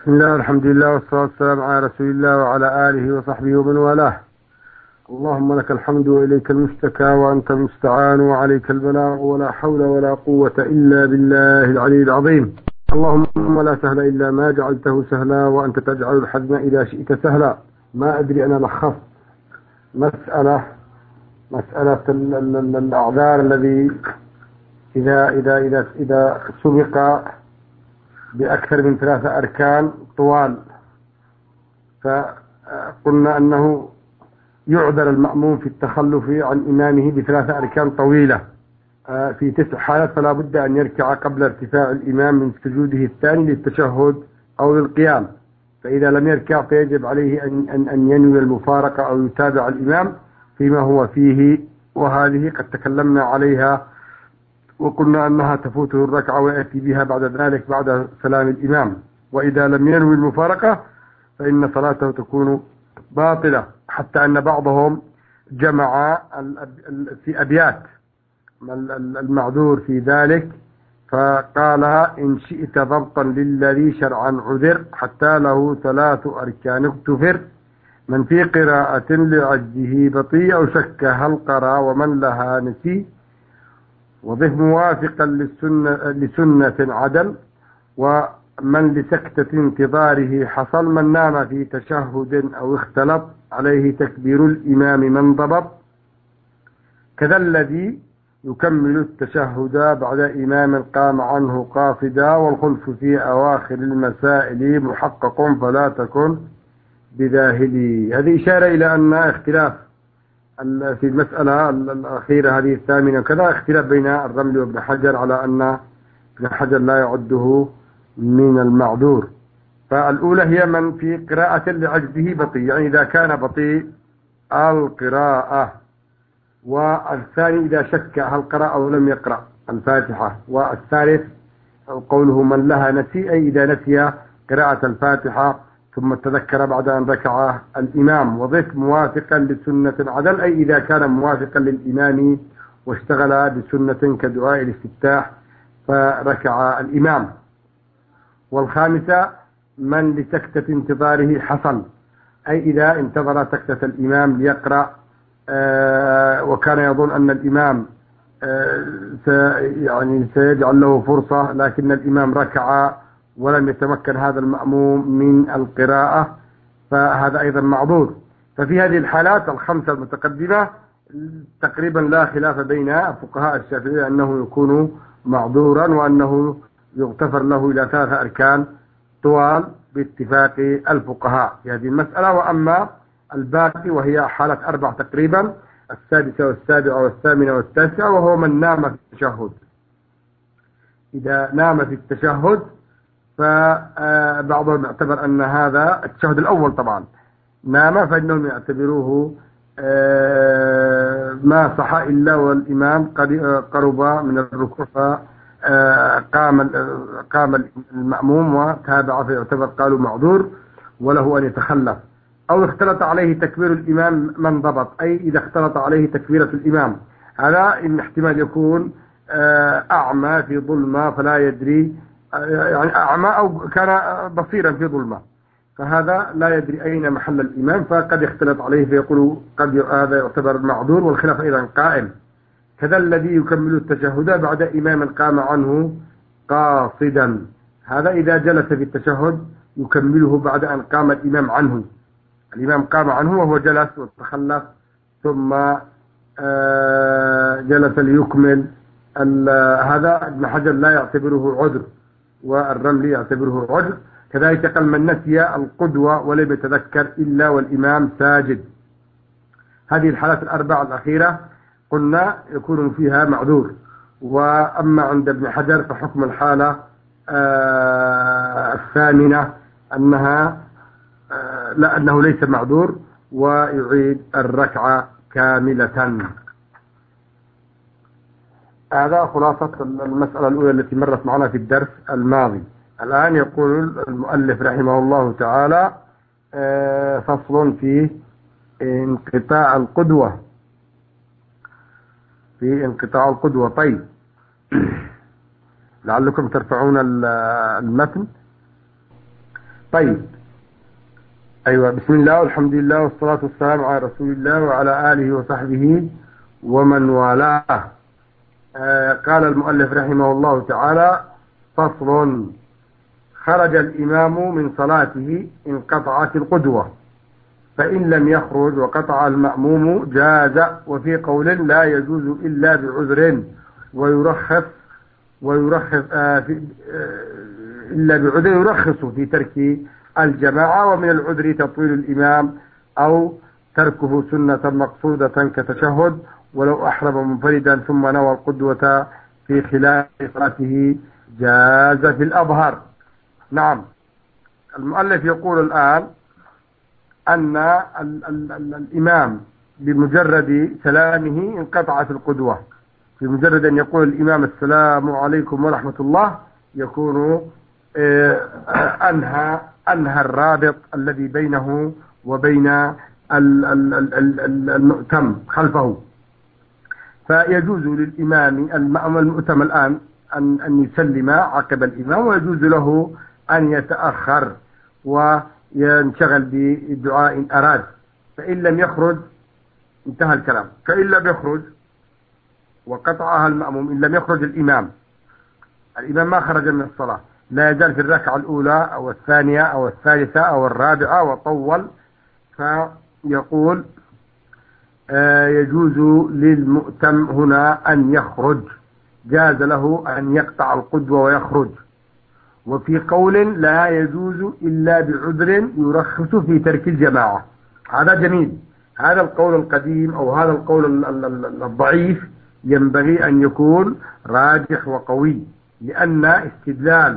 بسم الله، الحمد لله، والصلاة والسلام على رسول الله وعلى آله وصحبه ومن والاه. اللهم لك الحمد وإليك المشتكى وأنت المستعان وعليك البلاغ ولا حول ولا قوة إلا بالله العلي العظيم. اللهم لا سهل إلا ما جعلته سهلا وأنت تجعل الحزن إذا شئت سهلا. ما أدري أنا لخصت مسألة الأعذار الذي إذا سبق بأكثر من 3 أركان طوال، فقلنا أنه يعذر المأموم في التخلف عن إمامه ب3 أركان طويلة في 9 حالات، فلا بد أن يركع قبل ارتفاع الإمام من سجوده الثاني للتشهد أو للقيام. فإذا لم يركع فيجب عليه أن ينوي المفارقة أو يتابع الإمام فيما هو فيه، وهذه قد تكلمنا عليها وقلنا أنها تفوته الركعة ويأتي بها بعد ذلك بعد سلام الإمام. وإذا لم ينوي المفارقة فإن صلاته تكون باطلة، حتى أن بعضهم جمع في أبيات المعذور في ذلك، فقال: إن شئت ضبطا للذي شرعا عذر حتى له 3 أركان اغتفر، من في قراءة لعجزه بطيء أو شك هل قرأ ومن لها نسي، وضف موافقا لسنة عدل، ومن لسكتة انتظاره حصل، من نام في تشهد أو اختلط عليه تكبير الإمام من ضبط، كذا الذي يكمل التشهد بعد إمام قام عنه قاصدا، والخلف في أواخر المسائل محقق فلا تكن بذاهلي. هذه إشارة إلى أن اختلاف في المسألة الأخيرة هذه الثامنة كذا اختلاف بين الرمل وابن حجر على أن ابن حجر لا يعده من المعذور. فالأولى هي من في قراءة لعجزه بطيء، يعني إذا كان بطيء القراءة، والثاني إذا شك هل قرأ أو لم يقرأ الفاتحة، والثالث قوله من لها نسي، أي إذا نسي قراءة الفاتحة ثم تذكر بعد أن ركع الإمام. وضف موافقا لسنة عدل، أي إذا كان موافقا للإمام واشتغل بسنة كدعاء الاستفتاح فركع الإمام. والخامسة من لسكتة انتظاره حصل، أي إذا انتظر سكتة الإمام ليقرأ وكان يظن أن الإمام سيجعل له فرصة، لكن الإمام ركع ولم يتمكن هذا المأموم من القراءة، فهذا أيضا معذور. ففي هذه الحالات ال5 المتقدمة تقريبا لا خلاف بين فقهاء الشافعية أنه يكون معذورا، وأنه يغتفر له إلى 3 أركان طوال باتفاق الفقهاء في هذه المسألة. وأما الباقي وهي حالة 4 تقريبا، السادسة والسابعة والثامنة والتاسعة، وهو من نام في التشهد. إذا نام في التشهد فبعضهم يعتبر أن هذا التشهد الأول طبعا نام، فإنهم يعتبروه ما صح إلا والإمام قرب من الركوع، قام المأموم وتابع، فيعتبر قالوا معذور وله أن يتخلف. أو اختلط عليه تكبير الإمام من ضبط، أي إذا اختلط عليه تكبيرة الإمام، هذا إن احتمال يكون أعمى في ظلمة فلا يدري، يعني أعمى أو كان بصيرا في ظلمة، فهذا لا يدري أين محل الإمام، فقد يختلط عليه فيقول قد هذا يعتبر معذور، والخلاف أيضا قائم. كذا الذي يكمل التشهد بعد إمام قام عنه قاصدا، هذا إذا جلس في التشهد يكمله بعد أن قام الإمام عنه. الإمام قام عنه وهو جلس وتخلف ثم جلس ليكمل، هذا ابن حجر لا يعتبره عذر، والرملي يعتبره عذر. كذلك قال من نسي القدوة ولم يتذكر إلا والإمام ساجد. هذه الحالات ال4 الأخيرة قلنا يكون فيها معذور. وأما عند ابن حجر فحكم الحالة الثامنة أنه ليس معذور ويعيد الركعة كاملة. هذا خلاصة المسألة الأولى التي مرت معنا في الدرس الماضي. الآن يقول المؤلف رحمه الله تعالى فصل في انقطاع القدوة. طيب لعلكم ترفعون المتن. طيب. أيوة، بسم الله والحمد لله والصلاة والسلام على رسول الله وعلى آله وصحبه ومن والاه. قال المؤلف رحمه الله تعالى: فصل: خرج الإمام من صلاته انقطعت القدوة، فإن لم يخرج وقطع المأموم جاز. وفي قول لا يجوز إلا بعذر، ويرخص إلا بعذر يرخص في ترك الجماعة، ومن العذر تطويل الإمام أو تركه سنة مقصودة كتشهد، ولو أحرم منفردا ثم نوى القدوة في خلال صلاته جاز في الأظهر. نعم، المؤلف يقول الآن أن الإمام بمجرد سلامه انقطعت القدوة. في مجرد أن يقول الإمام السلام عليكم ورحمة الله يكون أنهى الرابط الذي بينه وبين المؤتم خلفه. فيجوز للإمام المؤتم الآن أن يسلم عقب الإمام، ويجوز له أن يتأخر وينشغل بدعاء إن أراد. فإن لم يخرج انتهى الكلام. فإن لم يخرج وقطعها المأموم، إن لم يخرج الإمام ما خرج من الصلاة، لا يزال في الركعة الأولى أو الثانية أو الثالثة أو الرابعة وطول، فيقول يجوز للمؤتم هنا أن يخرج، جاز له أن يقطع القدوة ويخرج. وفي قول لا يجوز إلا بعذر يرخص في ترك الجماعة. هذا جميل. هذا القول القديم أو هذا القول الضعيف ينبغي أن يكون راجح وقوي، لأن استدلال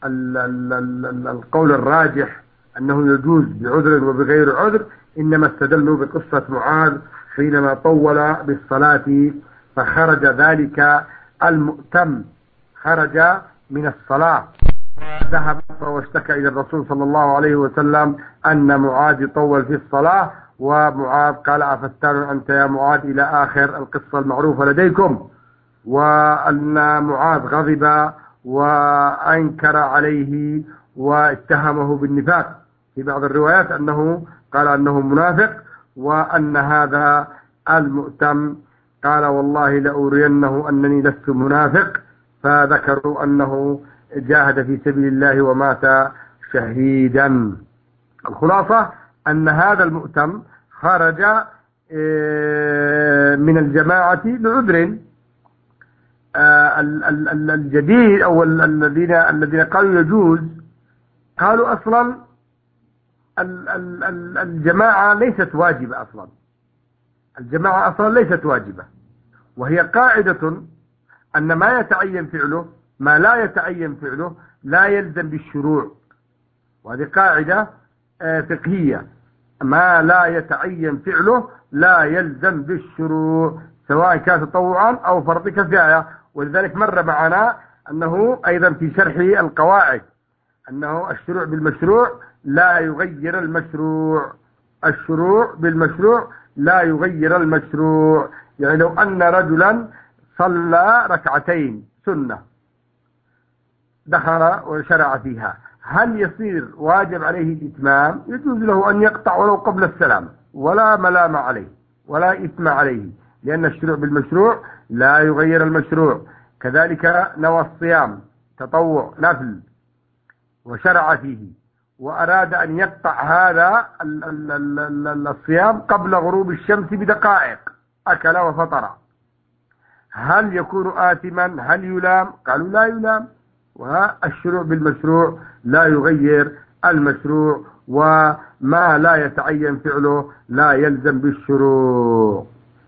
القول الراجح أنه يجوز بعذر وبغير عذر إنما استدلوا بقصة معاذ حينما طول بالصلاة فخرج ذلك المؤتم، خرج من الصلاة ذهب واشتكى إلى الرسول صلى الله عليه وسلم أن معاذ يطول في الصلاة، ومعاذ قال: أفتان أنت يا معاذ إلى آخر القصة المعروفة لديكم. وأن معاذ غضب وأنكر عليه واتهمه بالنفاق. في بعض الروايات أنه قال أنه منافق، وأن هذا المؤتم قال: والله لأرينه أنني لست منافق. فذكروا أنه جاهد في سبيل الله ومات شهيدا. الخلاصة أن هذا المؤتم خرج من الجماعة بعذر. الجديد أو الذين قالوا يجوز قالوا أصلا الجماعة ليست واجبة أصلا. الجماعة أصلا ليست واجبة، وهي قاعدة أن ما يتعين فعله ما لا يتعين فعله لا يلزم بالشروع. وهذه قاعدة فقهية: ما لا يتعين فعله لا يلزم بالشروع، سواء كان تطوعا أو فرض كفاية. ولذلك مر معنا أنه أيضا في شرح القواعد أنه الشروع بالمشروع لا يغير المشروع. الشروع بالمشروع لا يغير المشروع. يعني لو أن رجلا صلى ركعتين سنة دخل وشرع فيها، هل يصير واجب عليه الإتمام؟ يجوز له أن يقطع ولو قبل السلام، ولا ملام عليه ولا إثم عليه، لأن الشروع بالمشروع لا يغير المشروع. كذلك نوى الصيام تطوع نفل وشرع فيه وأراد أن يقطع هذا الصيام قبل غروب الشمس بدقائق، أكل وفطر، هل يكون آثما؟ هل يلام؟ قالوا لا يلام. والشروع بالمشروع لا يغير المشروع، وما لا يتعين فعله لا يلزم بالشروع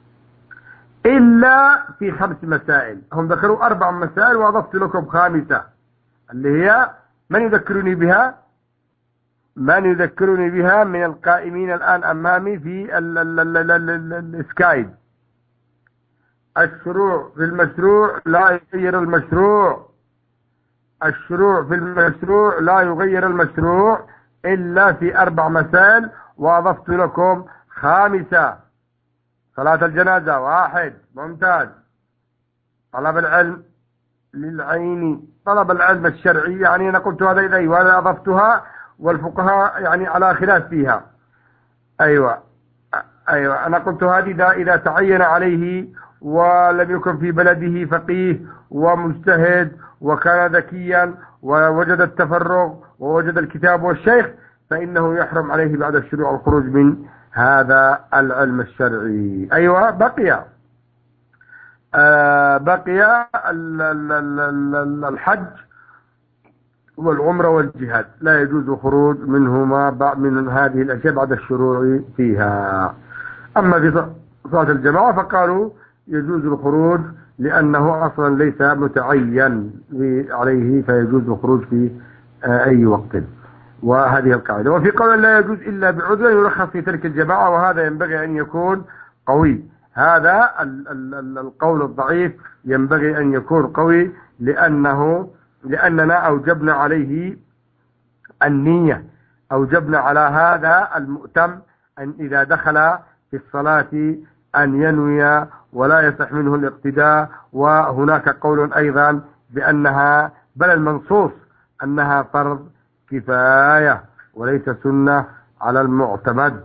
إلا في 5 مسائل. هم ذكروا 4 مسائل وأضفت لكم 5، اللي هي من يذكرني بها من القائمين الآن أمامي في السكايب. الشروع في المشروع لا يغير المشروع. الشروع في المشروع لا يغير المشروع إلا في 4 مسائل، وأضفت لكم 5. صلاة الجنازة 1، ممتاز. طلب العلم للعين، طلب العلم الشرعي، يعني أنا قلت هذا إليه وأنا أضفتها، والفقهاء يعني على خلاف فيها. أيوة أنا قلت هذه إذا تعين عليه ولم يكن في بلده فقيه ومجتهد وكان ذكيا ووجد التفرغ ووجد الكتاب والشيخ، فإنه يحرم عليه بعد الشروع الخروج من هذا العلم الشرعي. أيوة بقي الحج والعمرة والجهاد لا يجوز خروج منهما من هذه الأشياء بعد الشروع فيها. أما في صلاة الجماعة فقالوا يجوز الخروج لأنه أصلا ليس متعين عليه، فيجوز الخروج في أي وقت، وهذه القاعدة. وفي قول لا يجوز إلا بعذر يرخص في ترك الجماعة، وهذا ينبغي أن يكون قوي. هذا القول الضعيف ينبغي أن يكون قوي، لأننا أوجبنا عليه النية، أوجبنا على هذا المؤتم أن إذا دخل في الصلاة أن ينوي ولا يصح منه الاقتداء. وهناك قول أيضا بأنها بل المنصوص أنها فرض كفاية وليس سنة على المعتمد.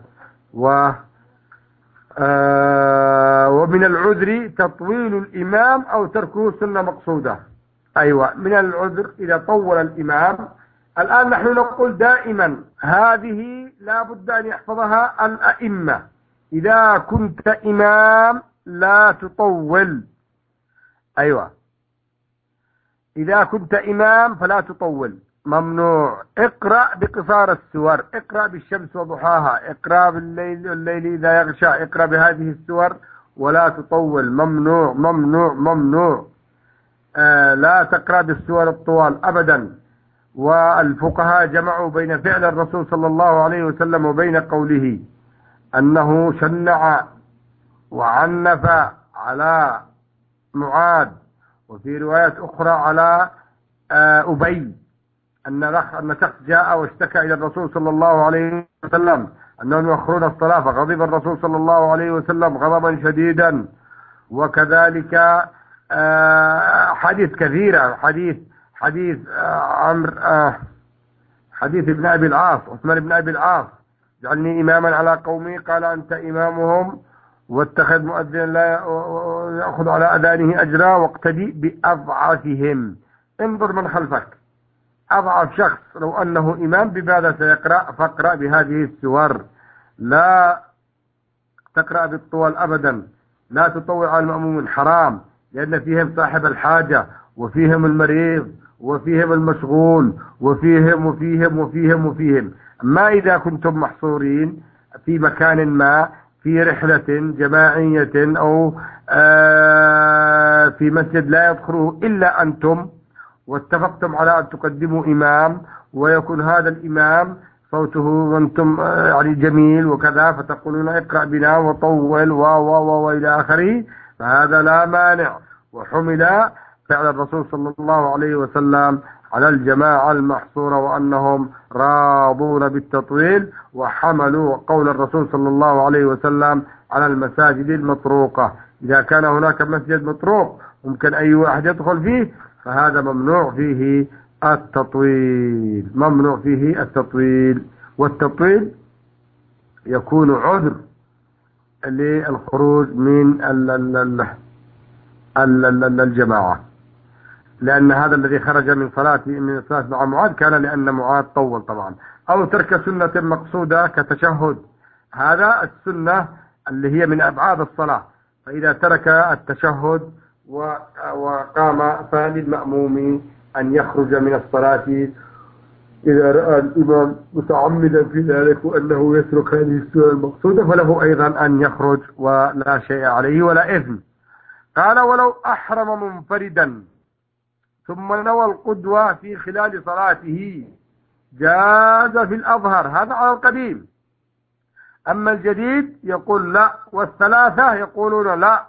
ومن العذر تطويل الإمام أو تركه سنة مقصودة. أيوة من العذر إذا طول الإمام. الآن نحن نقول دائما هذه لا بد أن يحفظها الأئمة: إذا كنت إمام لا تطول. أيوة إذا كنت إمام فلا تطول، ممنوع. اقرأ بقصار السور، اقرأ بالشمس وضحاها، اقرأ بالليل إذا يغشى، اقرأ بهذه السور ولا تطول، ممنوع ممنوع ممنوع. لا تقرأ بالسور الطوال أبدا. والفقهاء جمعوا بين فعل الرسول صلى الله عليه وسلم وبين قوله أنه شنع وعنف على معاذ، وفي روايات أخرى على أبي، أن شخص جاء واشتكى إلى الرسول صلى الله عليه وسلم أنهم يؤخرون الصلاة، فغضب الرسول صلى الله عليه وسلم غضبا شديدا. وكذلك حديث كثيرة، حديث عمرو، حديث ابن أبي العاص، عثمان بن أبي العاص: جعلني إماما على قومي، قال أنت إمامهم، واتخذ مؤذنا لا يأخذ على أذانه أجرا، واقتدي بأضعفهم. انظر من خلفك، أضعف شخص لو أنه إمام بماذا سيقرأ؟ فاقرأ بهذه السور، لا تقرأ بالطول أبدا، لا تطوع على المأمومين، حرام، لأن فيهم صاحب الحاجة وفيهم المريض وفيهم المشغول وفيهم وفيهم وفيهم وفيهم. ما إذا كنتم محصورين في مكان ما، في رحلة جماعية أو في مسجد لا يدخله إلا أنتم، واتفقتم على أن تقدموا إمام، ويكون هذا الإمام صوته وأنتم يعني جميل وكذا، فتقولون اقرأ بنا وطول وإلى آخره، فهذا لا مانع. وحمل فعل الرسول صلى الله عليه وسلم على الجماعة المحصورة وأنهم راضون بالتطويل، وحملوا قول الرسول صلى الله عليه وسلم على المساجد المطروقة. إذا كان هناك مسجد مطروق ممكن أي واحد يدخل فيه، فهذا ممنوع فيه التطويل، ممنوع فيه التطويل. والتطويل يكون عذر للخروج من الجماعة، لأن هذا الذي خرج من صلاة مع معاذ كان لأن معاذ طول طبعا، أو ترك سنة مقصودة كتشهد. هذا السنة اللي هي من أبعاد الصلاة، فإذا ترك التشهد وقام فللمأموم أن يخرج من الصلاة إذا رأى الإمام متعمدا في ذلك وأنه يترك هذه السنة المقصودة، فله أيضا أن يخرج ولا شيء عليه ولا إثم. قال: ولو أحرم منفردا ثم نوى القدوة في خلال صلاته جاز في الأظهر. هذا على القديم. أما الجديد يقول لا، والثلاثة يقولون لا.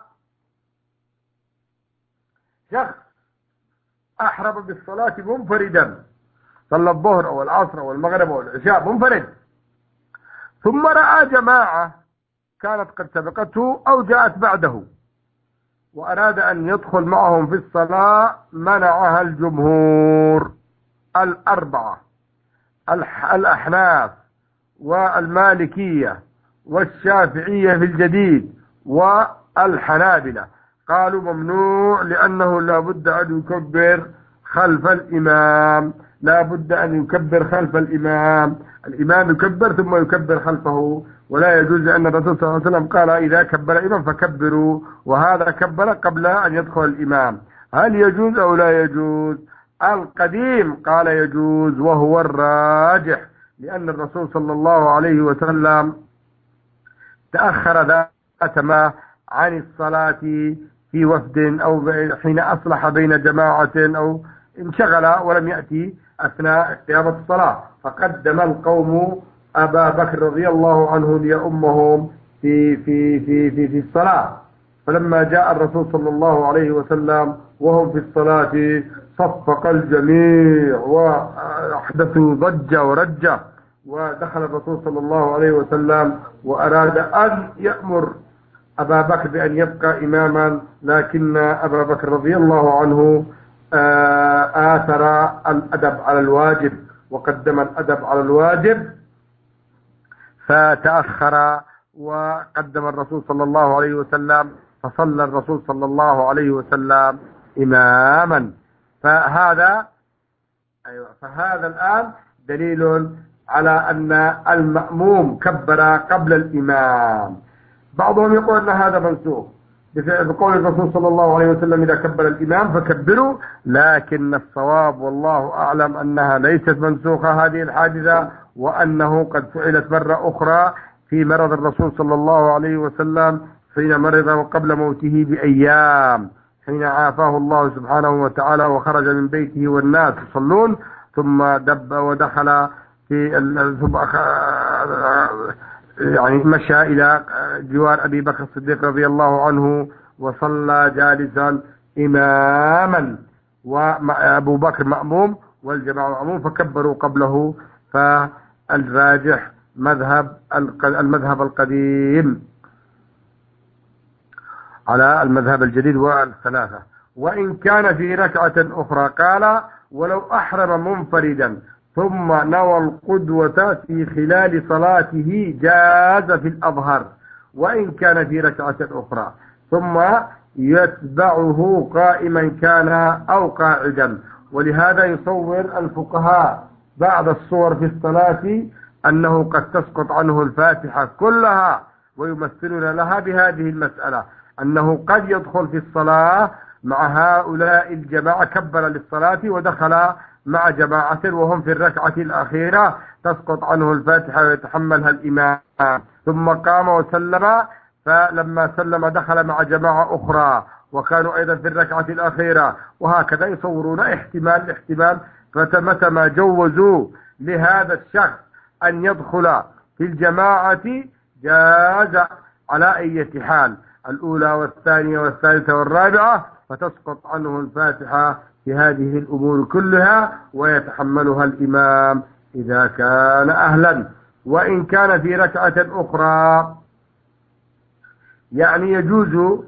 شخص أحرم بالصلاة منفردا، صلى الظهر أو العصر أو المغرب أو العشاء منفرد، ثم رأى جماعة كانت قد سبقته أو جاءت بعده وأراد أن يدخل معهم في الصلاة، منعها الجمهور الأربعة: الأحناف والمالكية والشافعية في الجديد والحنابلة قالوا ممنوع، لأنه لا بد أن يكبر خلف الإمام، لا بد أن يكبر خلف الإمام يكبر ثم يكبر خلفه، ولا يجوز، لأن الرسول صلى الله عليه وسلم قال إذا كبر الإمام فكبروا، وهذا كبر قبل أن يدخل الإمام. هل يجوز أو لا يجوز؟ القديم قال يجوز وهو الراجح، لأن الرسول صلى الله عليه وسلم تأخر ذات ما عن الصلاة في وفد أو حين أصلح بين جماعة أو انشغل ولم يأتي أثناء قيامة الصلاة، فقدم القوم أبا بكر رضي الله عنه ليؤمهم في الصلاة. فلما جاء الرسول صلى الله عليه وسلم وهم في الصلاة صفق الجميع وأحدثوا ضجة ورجة، ودخل الرسول صلى الله عليه وسلم وأراد أن يأمر أبا بكر بأن يبقى إماما، لكن أبا بكر رضي الله عنه آثر الأدب على الواجب وقدم الأدب على الواجب، فتأخر وقدم الرسول صلى الله عليه وسلم، فصلى الرسول صلى الله عليه وسلم إماما. فهذا الآن دليل على أن المأموم كبر قبل الإمام. بعضهم يقول أن هذا منسوخ بقول الرسول صلى الله عليه وسلم إذا كبر الإمام فكبروا، لكن الصواب والله أعلم أنها ليست منسوخة هذه الحادثة، وأنه قد فعلت مرة أخرى في مرض الرسول صلى الله عليه وسلم حين مرض وقبل موته بأيام، حين عافاه الله سبحانه وتعالى وخرج من بيته والناس يصلون، ثم دب ودخل يعني مشى إلى جوار أبي بكر الصديق رضي الله عنه وصلى جالسا إماما، وأبو بكر مأموم والجماعة مأموم فكبروا قبله. فالراجح المذهب القديم على المذهب الجديد والثلاثة. وإن كان في ركعة أخرى قال ولو أحرم منفردا ثم نوى القدوة في خلال صلاته جاز في الأظهر، وإن كان في ركعة أخرى ثم يتبعه قائما كان أو قاعدا. ولهذا يصور الفقهاء بعض الصور في الصلاة أنه قد تسقط عنه الفاتحة كلها، ويمثلون لها بهذه المسألة، أنه قد يدخل في الصلاة مع هؤلاء الجماعة، كبر للصلاة ودخل مع جماعة وهم في الركعة الأخيرة تسقط عنه الفاتحة ويتحملها الإمام، ثم قام وسلم، فلما سلم دخل مع جماعة أخرى وكانوا أيضا في الركعة الأخيرة، وهكذا يصورون احتمال. فمتى ما جوزوا لهذا الشخص أن يدخل في الجماعة جاز على أي حال، الأولى والثانية والثالثة والرابعة، فتسقط عنه الفاتحة في هذه الأمور كلها ويتحملها الإمام إذا كان أهلا. وإن كان في ركعة أخرى يعني يجوز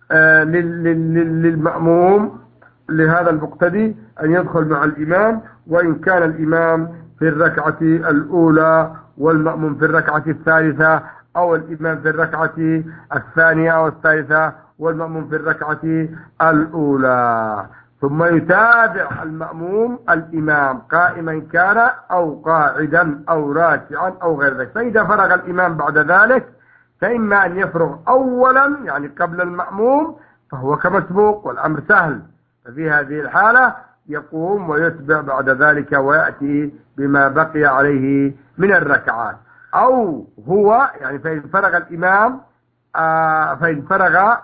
للمأموم لهذا المقتدي أن يدخل مع الإمام، وإن كان الإمام في الركعة الأولى والمأموم في الركعة الثالثة، أو الإمام في الركعة الثانية أو الثالثة والمأموم في الركعة الأولى، ثم يتابع المأموم الإمام قائما كان أو قاعدا أو راكعا أو غير ذلك. فإذا فرغ الإمام بعد ذلك فإما أن يفرغ أولا يعني قبل المأموم فهو كمسبوق والأمر سهل، ففي هذه الحالة يقوم ويتبع بعد ذلك ويأتي بما بقي عليه من الركعات، أو هو يعني فإن فرغ الإمام فإن فرغ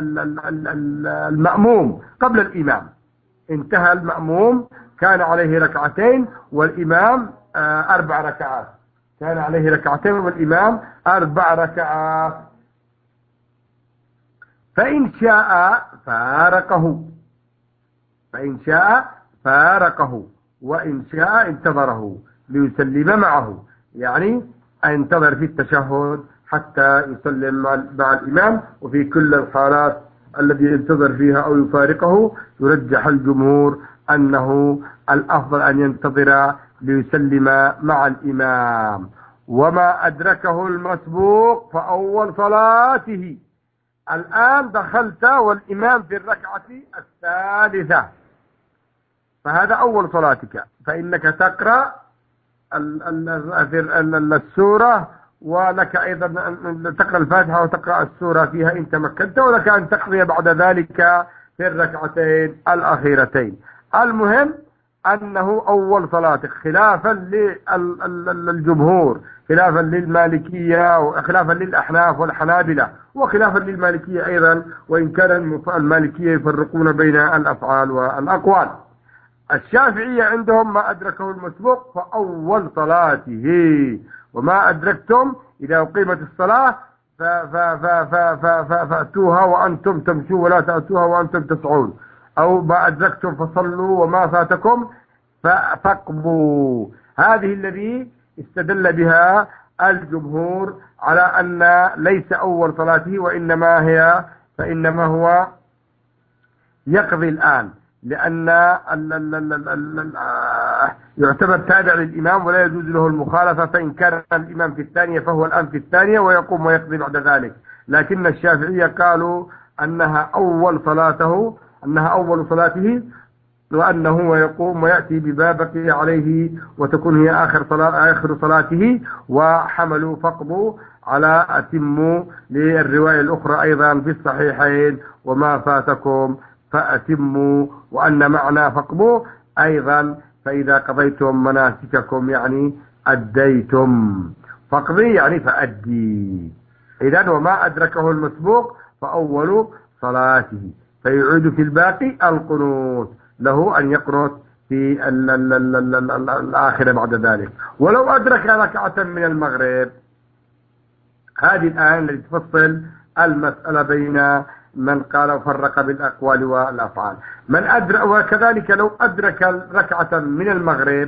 المأموم قبل الإمام، انتهى المأموم كان عليه ركعتين والإمام 4 ركعات، كان عليه ركعتين والإمام 4 ركعات، فإن شاء فارقه وإن شاء انتظره ليسلم معه، يعني انتظر في التشهد حتى يسلم مع الإمام. وفي كل الحالات الذي ينتظر فيها أو يفارقه يرجح الجمهور أنه الأفضل أن ينتظر ليسلم مع الإمام. وما أدركه المسبوق فأول صلاته. الآن دخلت والإمام في الركعة الثالثة، فهذا أول صلاتك، فإنك تقرأ السورة، ولك أيضا تقرأ الفاتحة وتقرأ السورة فيها إن تمكنت، ولك أن تقضي بعد ذلك في الركعتين الأخيرتين. المهم أنه أول صلاتك، خلافا للجمهور، خلافا للمالكية وخلافا للأحناف والحنابلة وخلافا للمالكية أيضا، وإن كان المالكية يفرقون بين الأفعال والأقوال. الشافعية عندهم ما أدركه المسبوق فأول صلاته، وما أدركتم إذا أقيمت الصلاة فأتوها وأنتم تمشون ولا تأتوها وأنتم تسعون، أو ما أدركتم فصلوا وما فاتكم فاقضوا. هذه الذي استدل بها الجمهور على أن ليس أول صلاته، فإنما هو يقضي الآن، لأن يعتبر تابع للإمام ولا يجوز له المخالفة، فإن كان الإمام في الثانية فهو الآن في الثانية ويقوم ويقضي بعد ذلك. لكن الشافعية قالوا أنها أول صلاته، وأنه يقوم ويأتي بما بقي عليه وتكون هي آخر صلاته، وحملوا فقضوا على أتموا للرواية الأخرى أيضا في الصحيحين وما فاتكم فأتموا، وأن معنى فقضوا أيضا فإذا قضيتم مناسككم يعني أديتم، فقضي يعني فأدي. إذن وما أدركه المسبوق فأول صلاته، فيعود في الباقي القنوت، له أن يقنط في الآخرة بعد ذلك. ولو أدرك ركعة من المغرب، هذه الآن التي تفصل المسألة بين من قال وفرق بالأقوال والأفعال. من أدرك، وكذلك لو أدرك ركعة من المغرب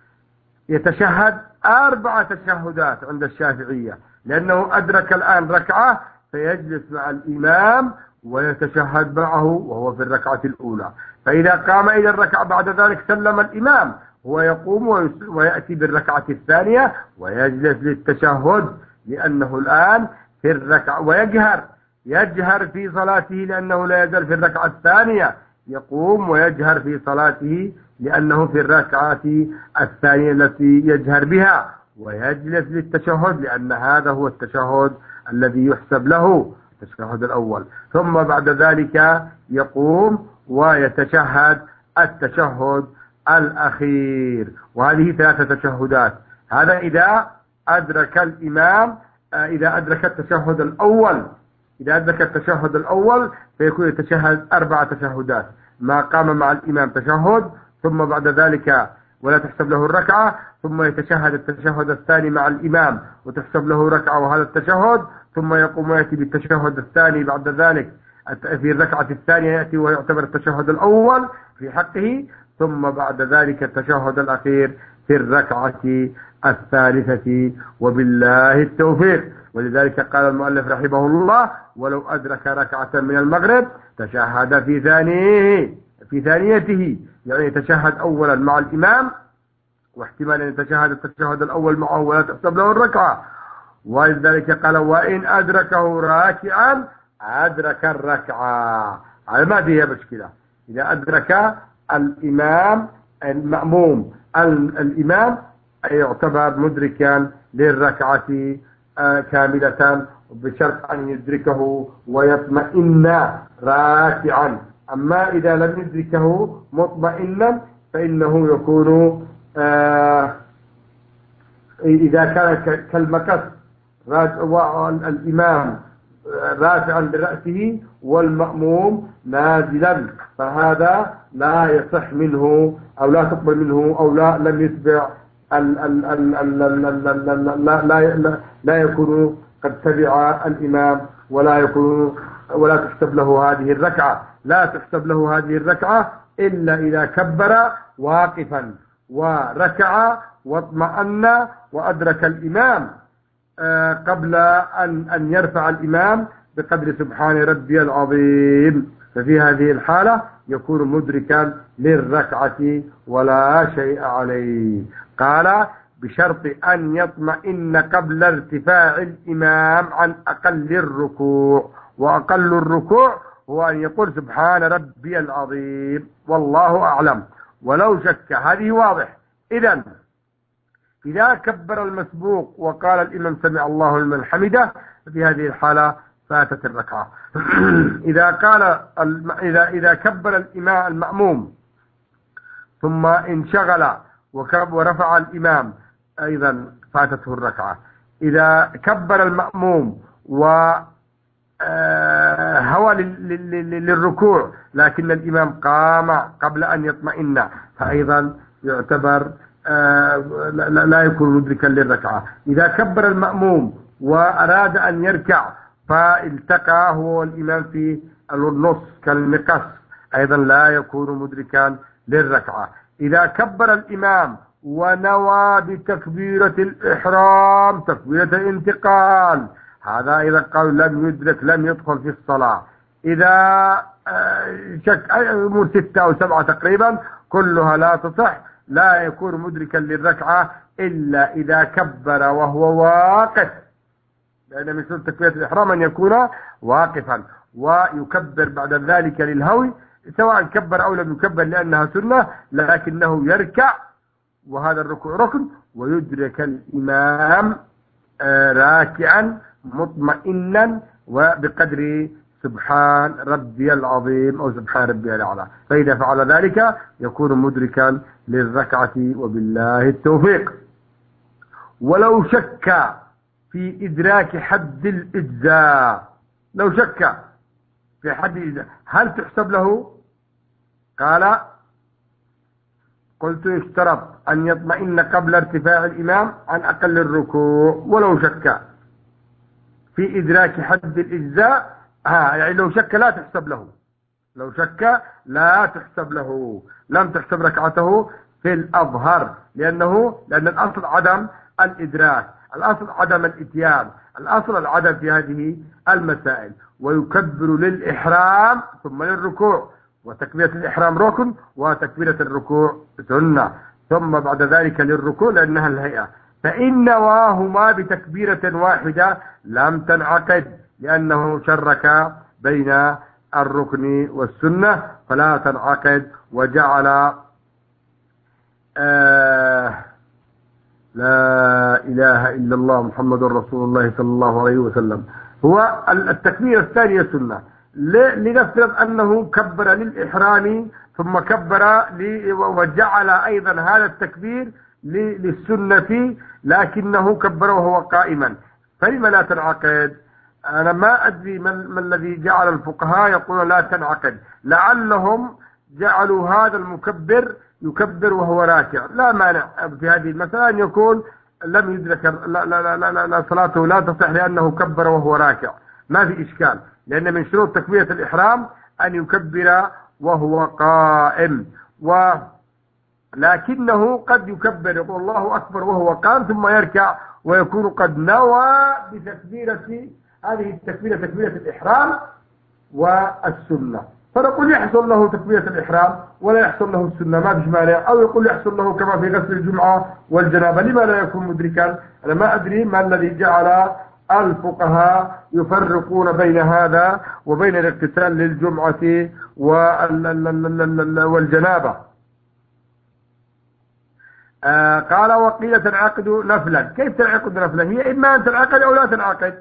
يتشهد 4 تشهدات عند الشافعية، لأنه أدرك الآن ركعة فيجلس مع الإمام ويتشهد معه وهو في الركعة الأولى. فإذا قام إلى الركعة بعد ذلك سلم الإمام، هو يقوم ويأتي بالركعة الثانية ويجلس للتشهد، لأنه الآن في الركعة، يجهر في صلاته لأنه لا يزال في الركعة الثانية، يقوم ويجهر في صلاته لأنه في الركعة الثانية التي يجهر بها، ويجلس للتشهد لأن هذا هو التشهد الذي يحسب له التشهد الأول. ثم بعد ذلك يقوم ويتشهد التشهد الأخير، وهذه 3 تشهدات. هذا إذا أدرك الإمام، إذا أدرك التشهد الأول. إذا أدرك التشهد الأول فيكون يتشهد 4 تشهدات، ما قام مع الإمام تشهد، ثم بعد ذلك ولا تحسب له الركعة، ثم يتشهد التشهد الثاني مع الإمام وتحسب له ركعة وهذا التشهد، ثم يقوم ويأتي بالتشهد الثاني بعد ذلك في الركعة الثانية يأتي ويعتبر التشهد الأول في حقه، ثم بعد ذلك التشهد الأخير في الركعة الثالثة، وبالله التوفيق. ولذلك قال المؤلف رحمه الله: ولو أدرك ركعة من المغرب تشهد في ثانيته، يعني يتشهد أولا مع الإمام، واحتمال أن يتشهد التشهد الأول معه ولا تحسب له الركعة. ولذلك قال: وإن أدركه راكعا أدرك الركعة. على ما فيها مشكلة. إذا أدرك الإمام المأموم الإمام يعتبر مدركا للركعة كاملة، بشرط أن يدركه ويطمئن راكعا. أما إذا لم يدركه مطمئنا فإنه يكون إذا كان كالمكس الإمام رافعا برأسه والمأموم نازلا، فهذا لا يصح منه أو لا تقبل منه أو لم يتبع لا يكون قد تبع الإمام، ولا تحسب له هذه الركعة. لا تحسب له هذه الركعة إلا إذا كبر واقفا وركع واطمأن وأدرك الإمام قبل أن يرفع الإمام بقدر سبحان ربي العظيم، ففي هذه الحالة يكون مدركا للركعة ولا شيء عليه. قال بشرط أن يطمئن قبل ارتفاع الإمام عن أقل الركوع، وأقل الركوع هو أن يقول سبحان ربي العظيم، والله أعلم. ولو شك، هذه واضح. إذا كبر المسبوق وقال الإمام سمع الله لمن حمده، في هذه الحالة فاتت الركعة. إذا كبر الإمام المأموم ثم انشغل ورفع الإمام أيضا فاتته الركعة. إذا كبر المأموم وهوى للركوع لكن الإمام قام قبل أن يطمئن، فأيضا يعتبر لا يكون مدركا للركعة. إذا كبر المأموم وأراد أن يركع فالتقى هو والإمام في النص كالمقص، أيضا لا يكون مدركا للركعة. إذا كبر الإمام ونوى بتكبيرة الإحرام تكبيرة الانتقال، هذا إذا قال لم يدرك، لم يدخل في الصلاة. إذا شك أمور 6 أو 7 تقريبا كلها لا تصح، لا يكون مدركا للركعة إلا إذا كبر وهو واقف، لأن من سنة تكبيرة الإحرام أن يكون واقفا، ويكبر بعد ذلك للهوي سواء كبر أو لم يكبر لأنها سنة، لكنه يركع وهذا الركوع ركن، ويدرك الإمام راكعا مطمئنا وبقدر سبحان ربي العظيم أو سبحان ربي الأعلى. فإذا فعل ذلك يكون مدركا للركعة، وبالله التوفيق. ولو شك في إدراك حد الإجزاء، لو شك في حد الإجزاء هل تحسب له؟ قال قلت يشترط أن يطمئن قبل ارتفاع الإمام عن أقل الركوع. ولو شك في إدراك حد الإجزاء، يعني لو شك لا تحسب له، لو شك لا تحسب له، لم تحسب ركعته في الأظهر، لأن الأصل عدم الإدراك، الأصل عدم الإتيان، الأصل العدم في هذه المسائل. ويكبر للإحرام ثم للركوع، وتكبيرة الإحرام ركن وتكبيرة الركوع سنة، ثم بعد ذلك للركوع لأنها الهيئة. فإن نواهما بتكبيرة واحدة لم تنعقد، لأنه شرك بين الركن والسنة فلا تنعقد. وجعل لا إله إلا الله محمد رسول الله صلى الله عليه وسلم هو التكبير الثانية سنة. لنفرض أنه كبر للإحرام ثم كبر وجعل أيضا هذا التكبير للسنة، لكنه كبر وهو قائما، فلما لا تنعقد؟ أنا ما أدري ما الذي جعل الفقهاء يقولون لا تنعقد. لعلهم جعلوا هذا المكبر يكبر وهو راكع. لا مانع في هذه المسألة أن يكون لم يدرك، لا صلاته لا تصح لأنه كبر وهو راكع، ما في إشكال، لأن من شروط تكبيرة الإحرام أن يكبر وهو قائم. لكنه قد يكبر يقول الله أكبر وهو قائم ثم يركع، ويكون قد نوى بتكبيرة هذه التكبيرة تكبيرة الإحرام والسنة، فنقول يحصل له تكبيرة الإحرام ولا يحصل له السنة، ما فيش مانع. أو يقول يحصل له كما في غسل الجمعة والجنابة، لما لا يكون مدركا؟ أنا ما أدري ما الذي جعل الفقهاء يفرقون بين هذا وبين الاغتسال للجمعة والجنابة. قال وقيل تنعقد نفلا. كيف تنعقد نفلا؟ هي إما أن تنعقد أو لا تنعقد،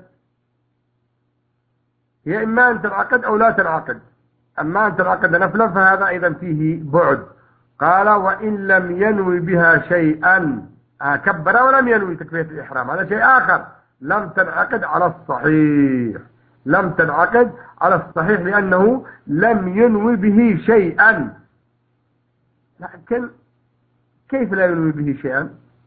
هي إما أن تنعقد أو لا تنعقد. أما أن تنعقد نفلا فهذا أيضا فيه بعد. قال وإن لم ينوي بها شيئا، كبر ولم ينوي تكبيرة الإحرام، هذا شيء آخر، لم تنعقد على الصحيح، لم تنعقد على الصحيح لأنه لم ينوي به شيئا. لكن كيف لا ينوي به شيئا؟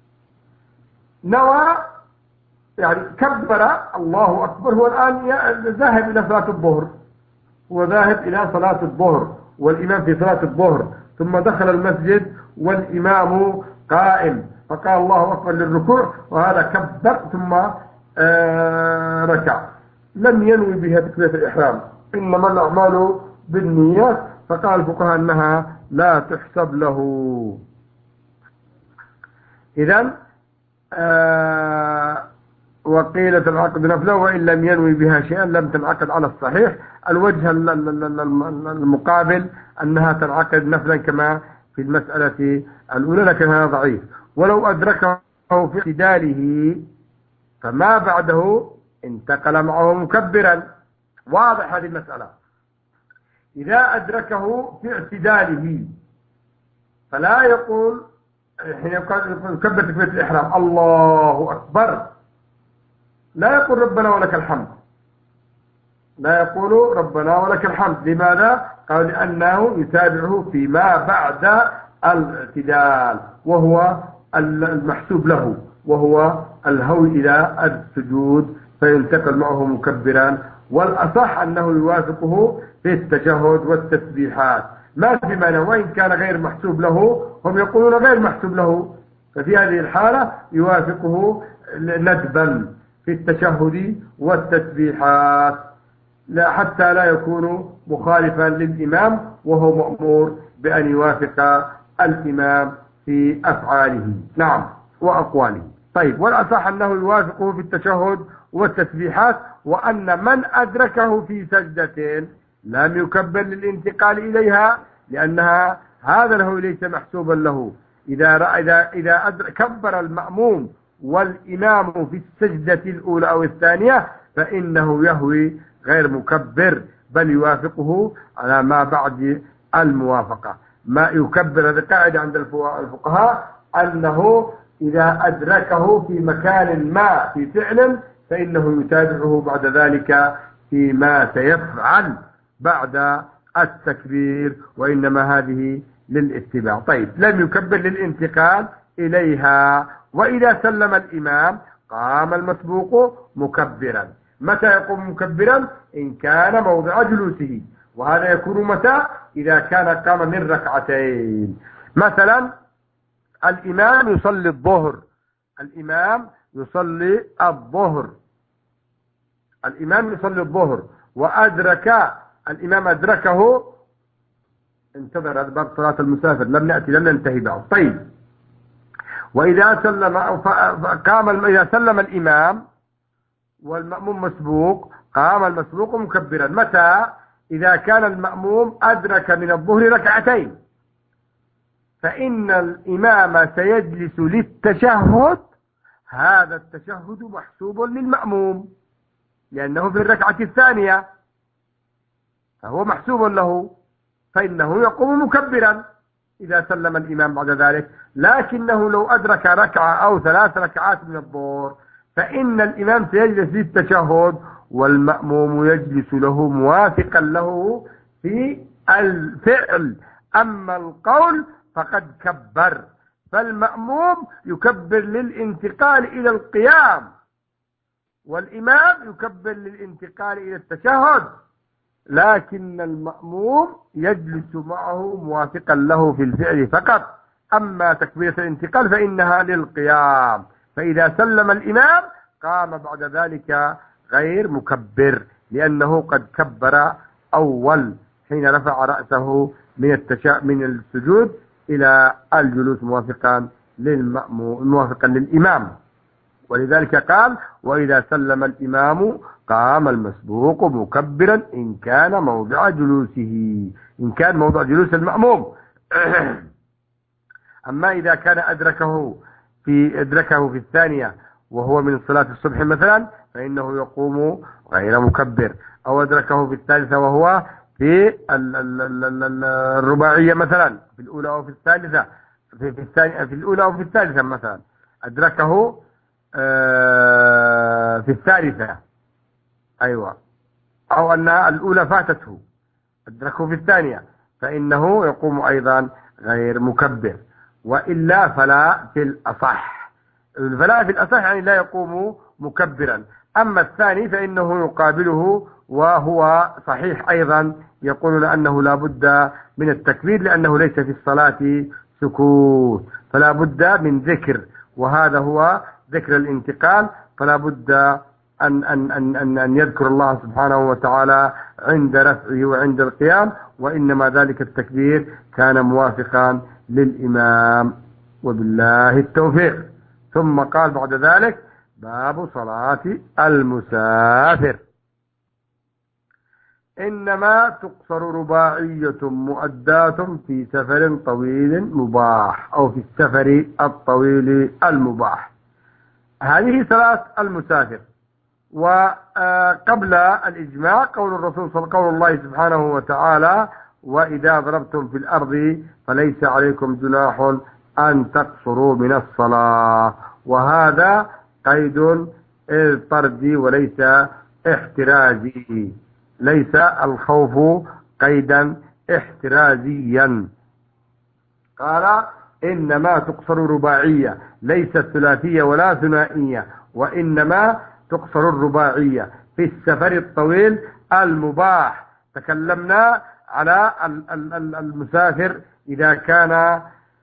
نوى يعني كبر الله أكبر، هو الآن ذاهب إلى صلاة الظهر، هو ذاهب إلى صلاة الظهر والإمام في صلاة الظهر، ثم دخل المسجد والإمام قائم فقال الله أكبر للركوع، وهذا كبر ثم ركع، لم ينوي بها تكبيرة الإحرام، إنما الأعمال بالنيات، فقال الفقهاء أنها لا تحسب له. إذن وقيل تنعقد نفله وإن لم ينوي بها شيئا لم تنعقد على الصحيح. الوجه المقابل أنها تنعقد نفلا كما في المسألة الأولى، لكن هذا ضعيف. ولو أدركه في اعتداله فما بعده انتقل معه مكبرا. واضح هذه المسألة. إذا أدركه في اعتداله فلا يقول حين يكبر تكبيرة الإحرام الله أكبر، لا يقول ربنا ولك الحمد، لا يقول ربنا ولك الحمد. لماذا؟ قال لأنه يتابعه فيما بعد الاعتدال، وهو المحسوب له، وهو الهوي إلى السجود، فينتقل معه مكبرا. والأصح أنه يوافقه في التشهد والتسبيحات، ما في معنى. وإن كان غير محسوب له، هم يقولون غير محسوب له، ففي هذه الحالة يوافقه ندبا في التشهد والتسبيحات، لا حتى لا يكون مخالفا للإمام، وهو مأمور بأن يوافق الإمام في أفعاله نعم وأقواله. طيب، والأصح أنه يوافقه في التشهد والتسبيحات، وأن من أدركه في سجدة لم يكبر للانتقال إليها، لأنها هذا له ليس محسوبا له. إذا كبر المأموم والإمام في السجدة الأولى أو الثانية فإنه يهوي غير مكبر، بل يوافقه على ما بعد الموافقة. ما يكبر، هذا قاعدة عند الفقهاء، أنه إذا أدركه في مكان ما في فعل فإنه يتابعه بعد ذلك فيما سيفعل بعد التكبير، وإنما هذه للاتباع. طيب، لم يكبر للانتقال إليها. وإذا سلم الإمام قام المسبوق مكبرا. متى يقوم مكبرا؟ إن كان موضع جلوسه، وهذا يكون متى؟ إذا كان قام من ركعتين. مثلا الإمام يصلي الظهر، الإمام يصلي الظهر وأدرك الإمام أدركه، انتظر، هذا باب صلاة المسافر لم ننتهي بعد. طيب، وإذا سلم الإمام والمأموم مسبوق قام المسبوق مكبرا. متى؟ إذا كان المأموم أدرك من الظهر ركعتين، فإن الإمام سيجلس للتشهد، هذا التشهد محسوب للمأموم لأنه في الركعة الثانية، فهو محسوب له، فإنه يقوم مكبرا إذا سلم الإمام بعد ذلك. لكنه لو أدرك ركعة أو 3 ركعات من الظهر فإن الإمام سيجلس للتشهد والمأموم يجلس له موافقا له في الفعل. أما القول فقد كبر، فالمأموم يكبر للانتقال إلى القيام، والإمام يكبر للانتقال إلى التشهد، لكن المأموم يجلس معه موافقا له في الفعل فقط. أما تكبيرة الانتقال فإنها للقيام، فإذا سلم الإمام قام بعد ذلك غير مكبر، لأنه قد كبر أول حين رفع رأسه من السجود إلى الجلوس موافقا للإمام. ولذلك قال: وإذا سلم الإمام قام المسبوق مكبرا إن كان موضع جلوسه، إن كان موضع جلوس المأموم. أما إذا كان أدركه في الثانية وهو من صلاة الصبح مثلا فإنه يقوم غير مكبر، أو أدركه في الثالثة وهو في الرباعية مثلا، في الأولى أو في الثالثة، في الأولى أو في الثالثة مثلا أدركه في الثالثة، أيوة، أو أن الأولى فاتته أدركه في الثانية فإنه يقوم أيضا غير مكبر. وإلا فلا في الأصح، يعني لا يقوم مكبرا. أما الثاني فإنه يقابله وهو صحيح أيضا، يقولون أنه لا بد من التكبير لأنه ليس في الصلاة سكوت، فلا بد من ذكر، وهذا هو ذكر الانتقال، فلا بد أن يذكر الله سبحانه وتعالى عند رفعه وعند القيام، وإنما ذلك التكبير كان موافقا للإمام. وبالله التوفيق. ثم قال بعد ذلك: باب صلاة المسافر. إنما تقصر رباعية مؤداة في سفر طويل مباح، أو في السفر الطويل المباح. هذه صلاة المسافر. وقبل الإجماع قول الله سبحانه وتعالى: وإذا ضربتم في الأرض فليس عليكم جناح أن تقصروا من الصلاة. وهذا قيد طردي وليس احترازي، ليس الخوف قيدا احترازيا. قال: إنما تقصر رباعية، ليست ثلاثية ولا ثنائية، وإنما تقصر الرباعية في السفر الطويل المباح. تكلمنا على المسافر إذا كان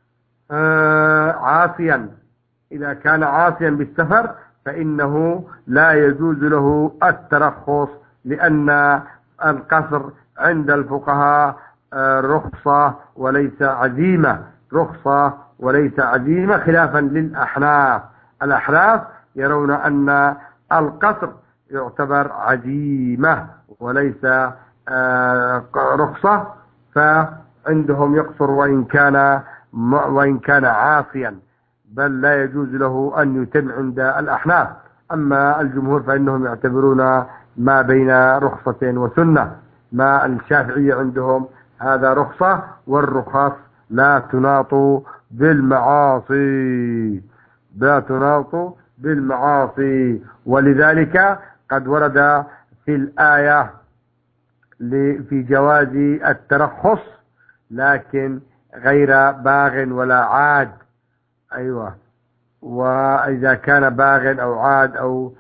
عاصيا، إذا كان عاصيا بالسفر فإنه لا يجوز له الترخص، لأن القصر عند الفقهاء رخصة وليس عزيمة، رخصة وليس عزيمة، خلافا للأحناف. الأحناف يرون أن القصر يعتبر عزيمة وليس رخصة، فعندهم يقصر وإن كان عاصيا، بل لا يجوز له أن يتم عند الأحناف. أما الجمهور فإنهم يعتبرون ما بين رخصة وسنة. ما الشافعية عندهم هذا رخصة، والرخص لا تناط بالمعاصي، لا تناط بالمعاصي. ولذلك قد ورد في الآية في جواز الترخص، لكن غير باغ ولا عاد. أيوة. وإذا كان باغ أو عاد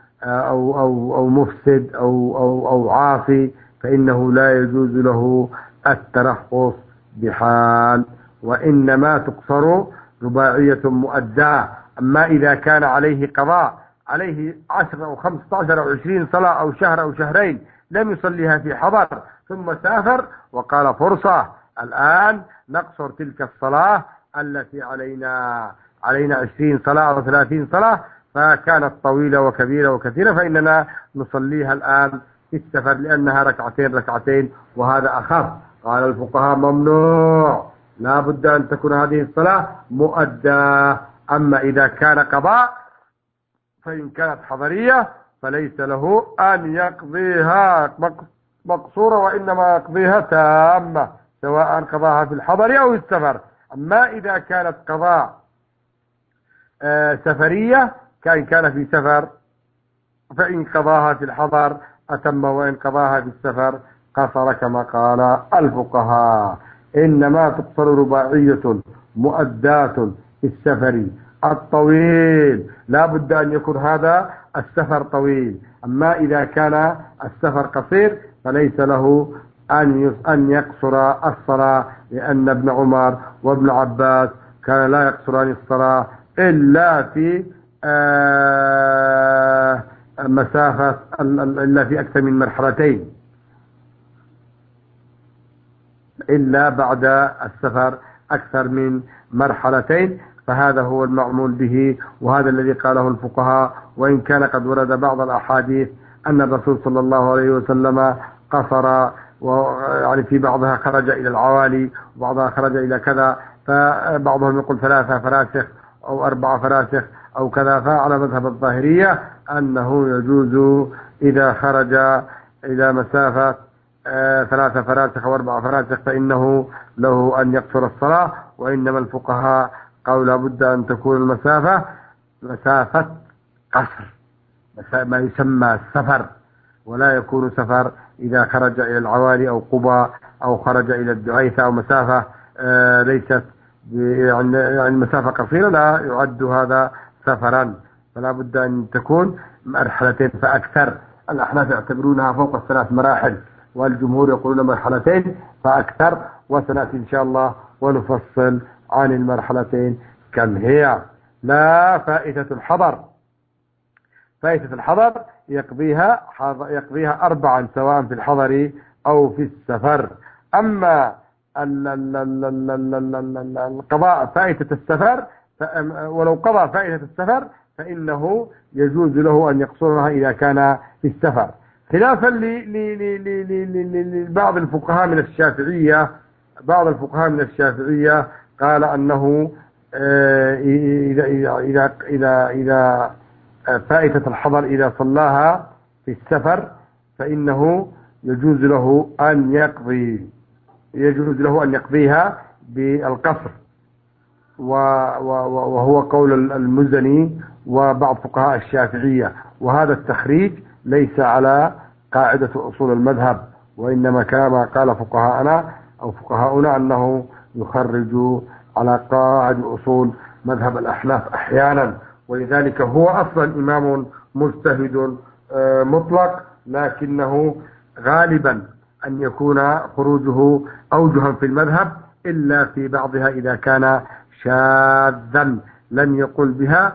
أو مفسد أو عاصي فإنه لا يجوز له الترخص بحال. وإنما تقصر رباعية مؤداة. أما إذا كان عليه قضاء، عليه 10 أو 15 أو 20 صلاة أو شهر أو شهرين لم يصليها في حضر، ثم سافر وقال: فرصة الآن نقصر تلك الصلاة التي علينا 20 صلاة أو 30 صلاة، فكانت طويلة وكبيرة وكثيرة، فإننا نصليها الآن في السفر لأنها ركعتين، وهذا أخف. قال الفقهاء: ممنوع، لا بد أن تكون هذه الصلاة مؤداة. أما إذا كان قضاء فإن كانت حضرية فليس له أن يقضيها مقصورة، وإنما يقضيها تامة، سواء قضاها في الحضر أو السفر. أما إذا كانت قضاء سفرية كان في سفر فإن قضاها في الحضر أتم، وإن قضاها في السفر قصر، كما قال الفقهاء. إنما تقصر رباعية مؤداة في السفر الطويل، لا بد أن يكون هذا السفر طويل. أما إذا كان السفر قصير فليس له أن يقصر الصلاة، لأن ابن عمر وابن عباس كان لا يقصران الصلاة إلا في مسافة، إلا في أكثر من مرحلتين، إلا بعد السفر أكثر من مرحلتين. فهذا هو المعمول به، وهذا الذي قاله الفقهاء. وإن كان قد ورد بعض الأحاديث أن الرسول صلى الله عليه وسلم قصر، ويعني في بعضها خرج إلى العوالي وبعضها خرج إلى كذا، فبعضهم يقول 3 فراسخ أو 4 فراسخ أو كذا. فعلى مذهب الظاهرية أنه يجوز إذا خرج إلى مسافة 3 فراسخ أو 4 فراسخ فإنه له أن يقصر الصلاة. وإنما الفقهاء قالوا لابد أن تكون المسافة مسافة قصر، ما يسمى السفر، ولا يكون سفر إذا خرج إلى العوالي أو قبى أو خرج إلى الدعيثة أو مسافة ليست يعني مسافة قصيرة، لا يعد هذا سفرا. فلا بد أن تكون مرحلتين فأكثر. الأحناف يعتبرونها فوق 3 مراحل، والجمهور يقولون مرحلتين فأكثر. وسنأتي إن شاء الله ونفصل عن المرحلتين كم هي. لا فائدة الحضر. فائدة الحضر يقضيها 4 سواء في الحضر أو في السفر. أما القضاء فائدة السفر ولو قضى فائدة السفر فإنه يجوز له أن يقصرها إذا كان في السفر، خلافا لبعض الفقهاء من الشافعية. بعض الفقهاء من الشافعية قال أنه إذا فائتة الحضر إذا صلاها في السفر فإنه يجوز له أن يقضيها بالقصر، وهو قول المزني وبعض فقهاء الشافعية. وهذا التخريج ليس على قاعدة أصول المذهب، وإنما كما قال فقهاؤنا أنه يخرج على قاعدة أصول مذهب الأحناف أحيانا، ولذلك هو أصلا إمام مجتهد مطلق، لكنه غالبا أن يكون خروجه أوجها في المذهب إلا في بعضها إذا كان شاذا لم يقل بها،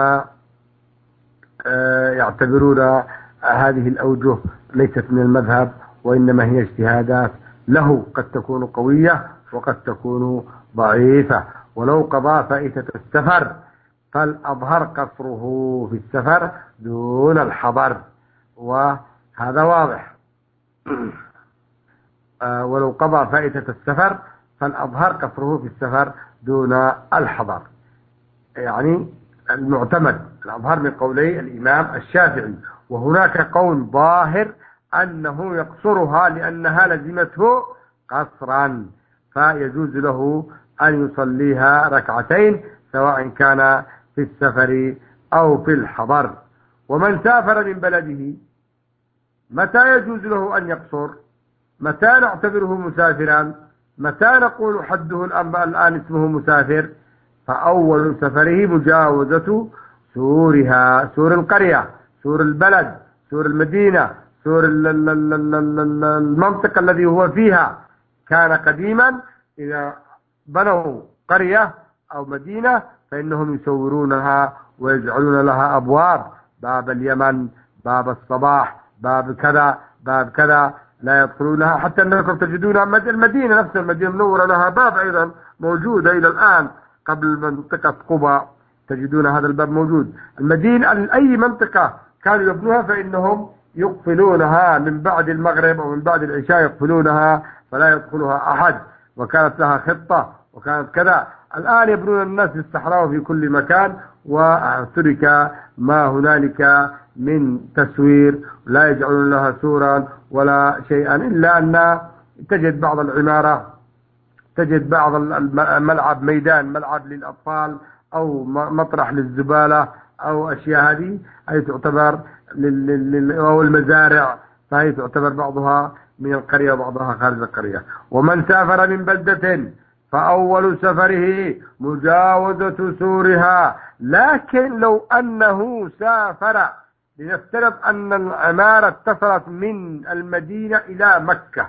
فيعتبرون هذه الأوجه ليست من المذهب وإنما هي اجتهادات له، قد تكون قوية وقد تكون ضعيفة. ولو قضى فائتة السفر فالأظهر قصره في السفر دون الحضر، وهذا واضح. ولو قضى فائتة السفر فالأظهر قصره في السفر دون الحضر، يعني المعتمد الأظهر من قولي الإمام الشافعي. وهناك قول ظاهر أنه يقصرها لأنها لزمته قصرا، فيجوز له أن يصليها ركعتين سواء كان في السفر أو في الحضر. ومن سافر من بلده متى يجوز له أن يقصر؟ متى نعتبره مسافرا؟ متى نقول حده الآن اسمه مسافر؟ فأول سفره مجاوزة سورها، سور القرية، سور البلد، سور المدينة، سور المنطقة الذي هو فيها. كان قديما إذا بنوا قرية أو مدينة فإنهم يسورونها ويجعلون لها أبواب، باب اليمن، باب الصباح، باب كذا، باب كذا، لا يدخلونها. حتى أنكم تجدون المدينة نفس المدينة المنورة لها باب أيضا موجودة إلى الآن، قبل منطقة قبى تجدون هذا الباب موجود. المدينة أي منطقة كانوا يبنوها فإنهم يقفلونها من بعد المغرب أو من بعد العشاء، يقفلونها فلا يدخلها أحد، وكانت لها خطة وكانت كذا. الآن يبنون الناس في الصحراء وفي كل مكان، وترك ما هنالك من تسوير، لا يجعلون لها سورا ولا شيئا، إلا أن تجد بعض العمارة، تجد بعض الملعب، ميدان ملعب للأطفال أو مطرح للزبالة أو أشياء هذه أي تعتبر أو المزارع، فهي تعتبر بعضها من القرية وبعضها خارج القرية. ومن سافر من بلدة فأول سفره مجاوزة سورها. لكن لو أنه سافر، لنفترض أن العمارة اتصلت من المدينة إلى مكة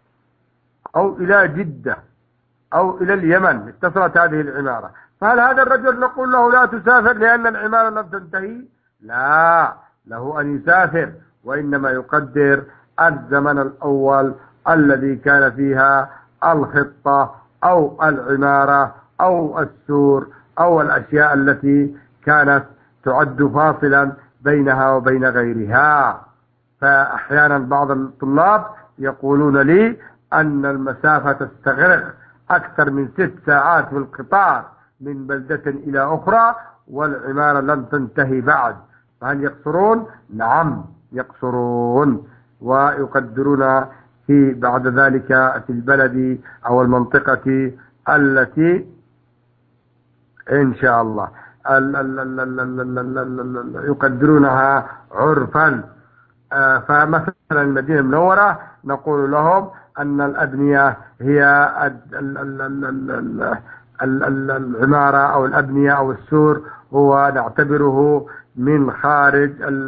أو إلى جدة أو إلى اليمن، اتصلت هذه العمارة، فهل هذا الرجل نقول له لا تسافر لأن العمارة لم تنتهي؟ لا، له أن يسافر، وإنما يقدر الزمن الأول الذي كان فيها الخطة أو العمارة أو السور أو الأشياء التي كانت تعد فاصلا بينها وبين غيرها. فأحيانا بعض الطلاب يقولون لي أن المسافة تستغرق أكثر من 6 ساعات في القطار من بلدة إلى أخرى والعمارة لم تنتهي بعد، فهل يقصرون؟ نعم يقصرون، ويقدرون في بعد ذلك في البلد أو المنطقة التي إن شاء الله يقدرونها عرفا. فمثلا المدينة المنورة نقول لهم أن الأبنية هي العمارة أو الأبنية أو السور هو نعتبره من خارج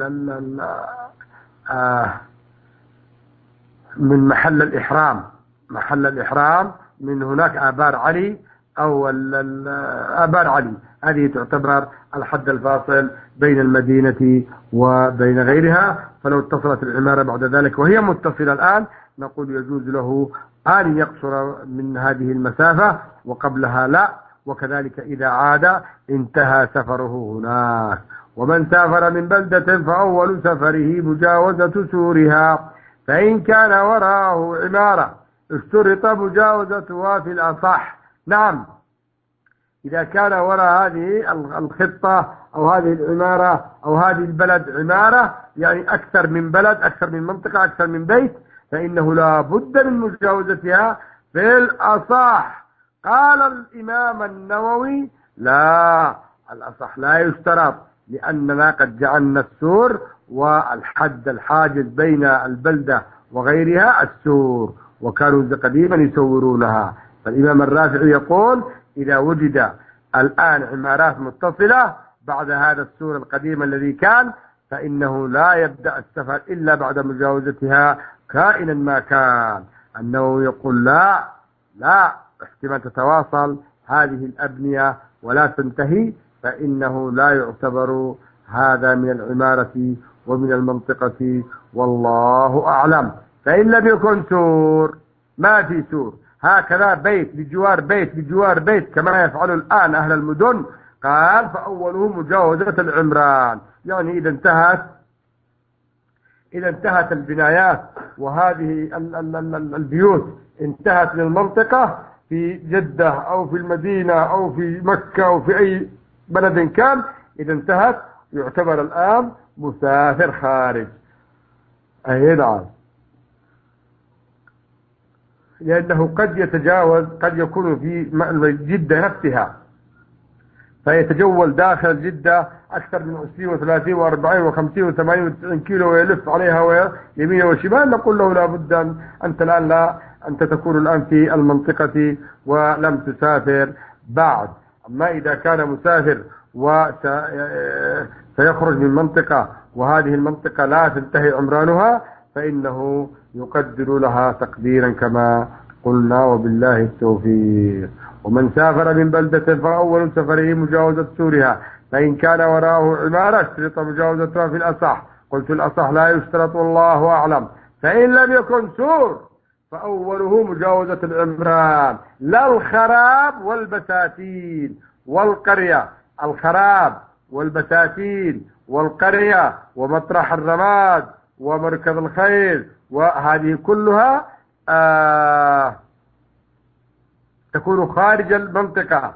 من محل الإحرام، محل الإحرام من هناك آبار علي أو آبار علي، هذه تعتبر الحد الفاصل بين المدينة وبين غيرها. فلو اتصلت العمارة بعد ذلك وهي متصلة الآن نقول يجوز له أن يقصر من هذه المسافة وقبلها لا، وكذلك إذا عاد انتهى سفره هناك. ومن سافر من بلدة فأول سفره مجاوزة سورها، فإن كان وراءه عمارة اشترط مجاوزتها في الأصح. نعم، إذا كان وراء هذه الخطة أو هذه العمارة أو هذه البلد عمارة، يعني أكثر من بلد، أكثر من منطقة، أكثر من بيت، فإنه لا بد من مجاوزتها في الأصح. قال الإمام النووي: لا، الأصح لا يشترط، لأننا قد جعلنا السور والحد الحاجز بين البلدة وغيرها السور، وكانوا قديما يسورونها. فالإمام الرافعي يقول: إذا وجد الآن عمارات متصلة بعد هذا السور القديم الذي كان، فإنه لا يبدأ السفر إلا بعد مجاوزتها كائنا ما كان. أنه يقول: لا، احتمال تتواصل هذه الأبنية ولا تنتهي، فإنه لا يعتبر هذا من العمارة ومن المنطقة، والله أعلم. فإن لم يكن سور، ما في سور، هكذا بيت بجوار بيت بجوار بيت كما يفعل الآن أهل المدن، قال: فأوله مجاوزة العمران. يعني إذا انتهت البنايات وهذه البيوت انتهت للمنطقة في جدة أو في المدينة أو في مكة أو في أي بلد كان، إذا انتهت يعتبر الآن مسافر خارج. أي نعم، لأنه قد يتجاوز، قد يكون في جدة نفسها فيتجول داخل جدة أكثر من 20 و30 و40 و50 و80 و90 كيلو ويلف عليها يمين وشمال. نقول له: لا بد أنت الآن أنت تكون الآن في المنطقة ولم تسافر بعد. أما إذا كان مسافر وسيخرج من منطقة وهذه المنطقة لا تنتهي عمرانها، فإنه يقدر لها تقديرا كما قلنا، وبالله التوفيق. ومن سافر من بلدة فأول سفره مجاوزة سورها، فإن كان وراءه عمارة اشترط مجاوزتها في الأصح. قلت: الأصح لا يشترط، والله أعلم. فإن لم يكن سور فأوله مجاوزة العمران، لا الخراب والبساتين والقرية. الخراب والبساتين والقرية ومطرح الرماد ومركب الخيل وهذه كلها تكون خارج المنطقة.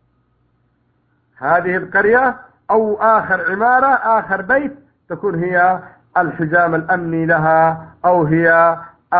هذه القرية أو آخر عمارة، آخر بيت، تكون هي الحزام الأمني لها، أو هي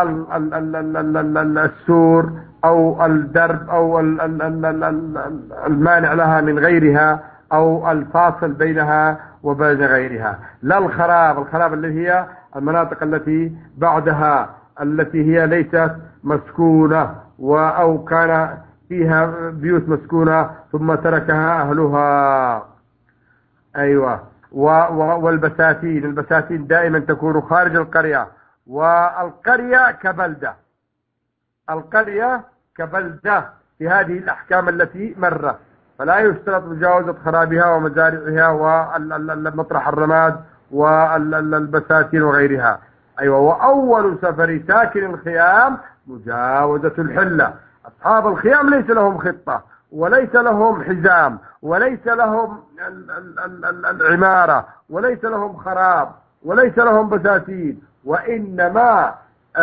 السور أو الدرب أو المانع لها من غيرها، أو الفاصل بينها وبين غيرها. لا الخراب التي هي المناطق التي بعدها، التي هي ليست مسكونة أو كان فيها بيوت مسكونة ثم تركها أهلها. أيوة. والبساتين، البساتين دائما تكون خارج القرية. والقرية كبلدة، القرية كبلدة في هذه الأحكام التي مرت، فلا يشترط مجاوزة خرابها ومزارعها ومطرح الرماد والبساتين وغيرها. أيوة. وأول سفر ساكن الخيام مجاوزة الحلة. أصحاب الخيام ليس لهم خطة وليس لهم حزام وليس لهم العمارة وليس لهم خراب وليس لهم بساتين، وإنما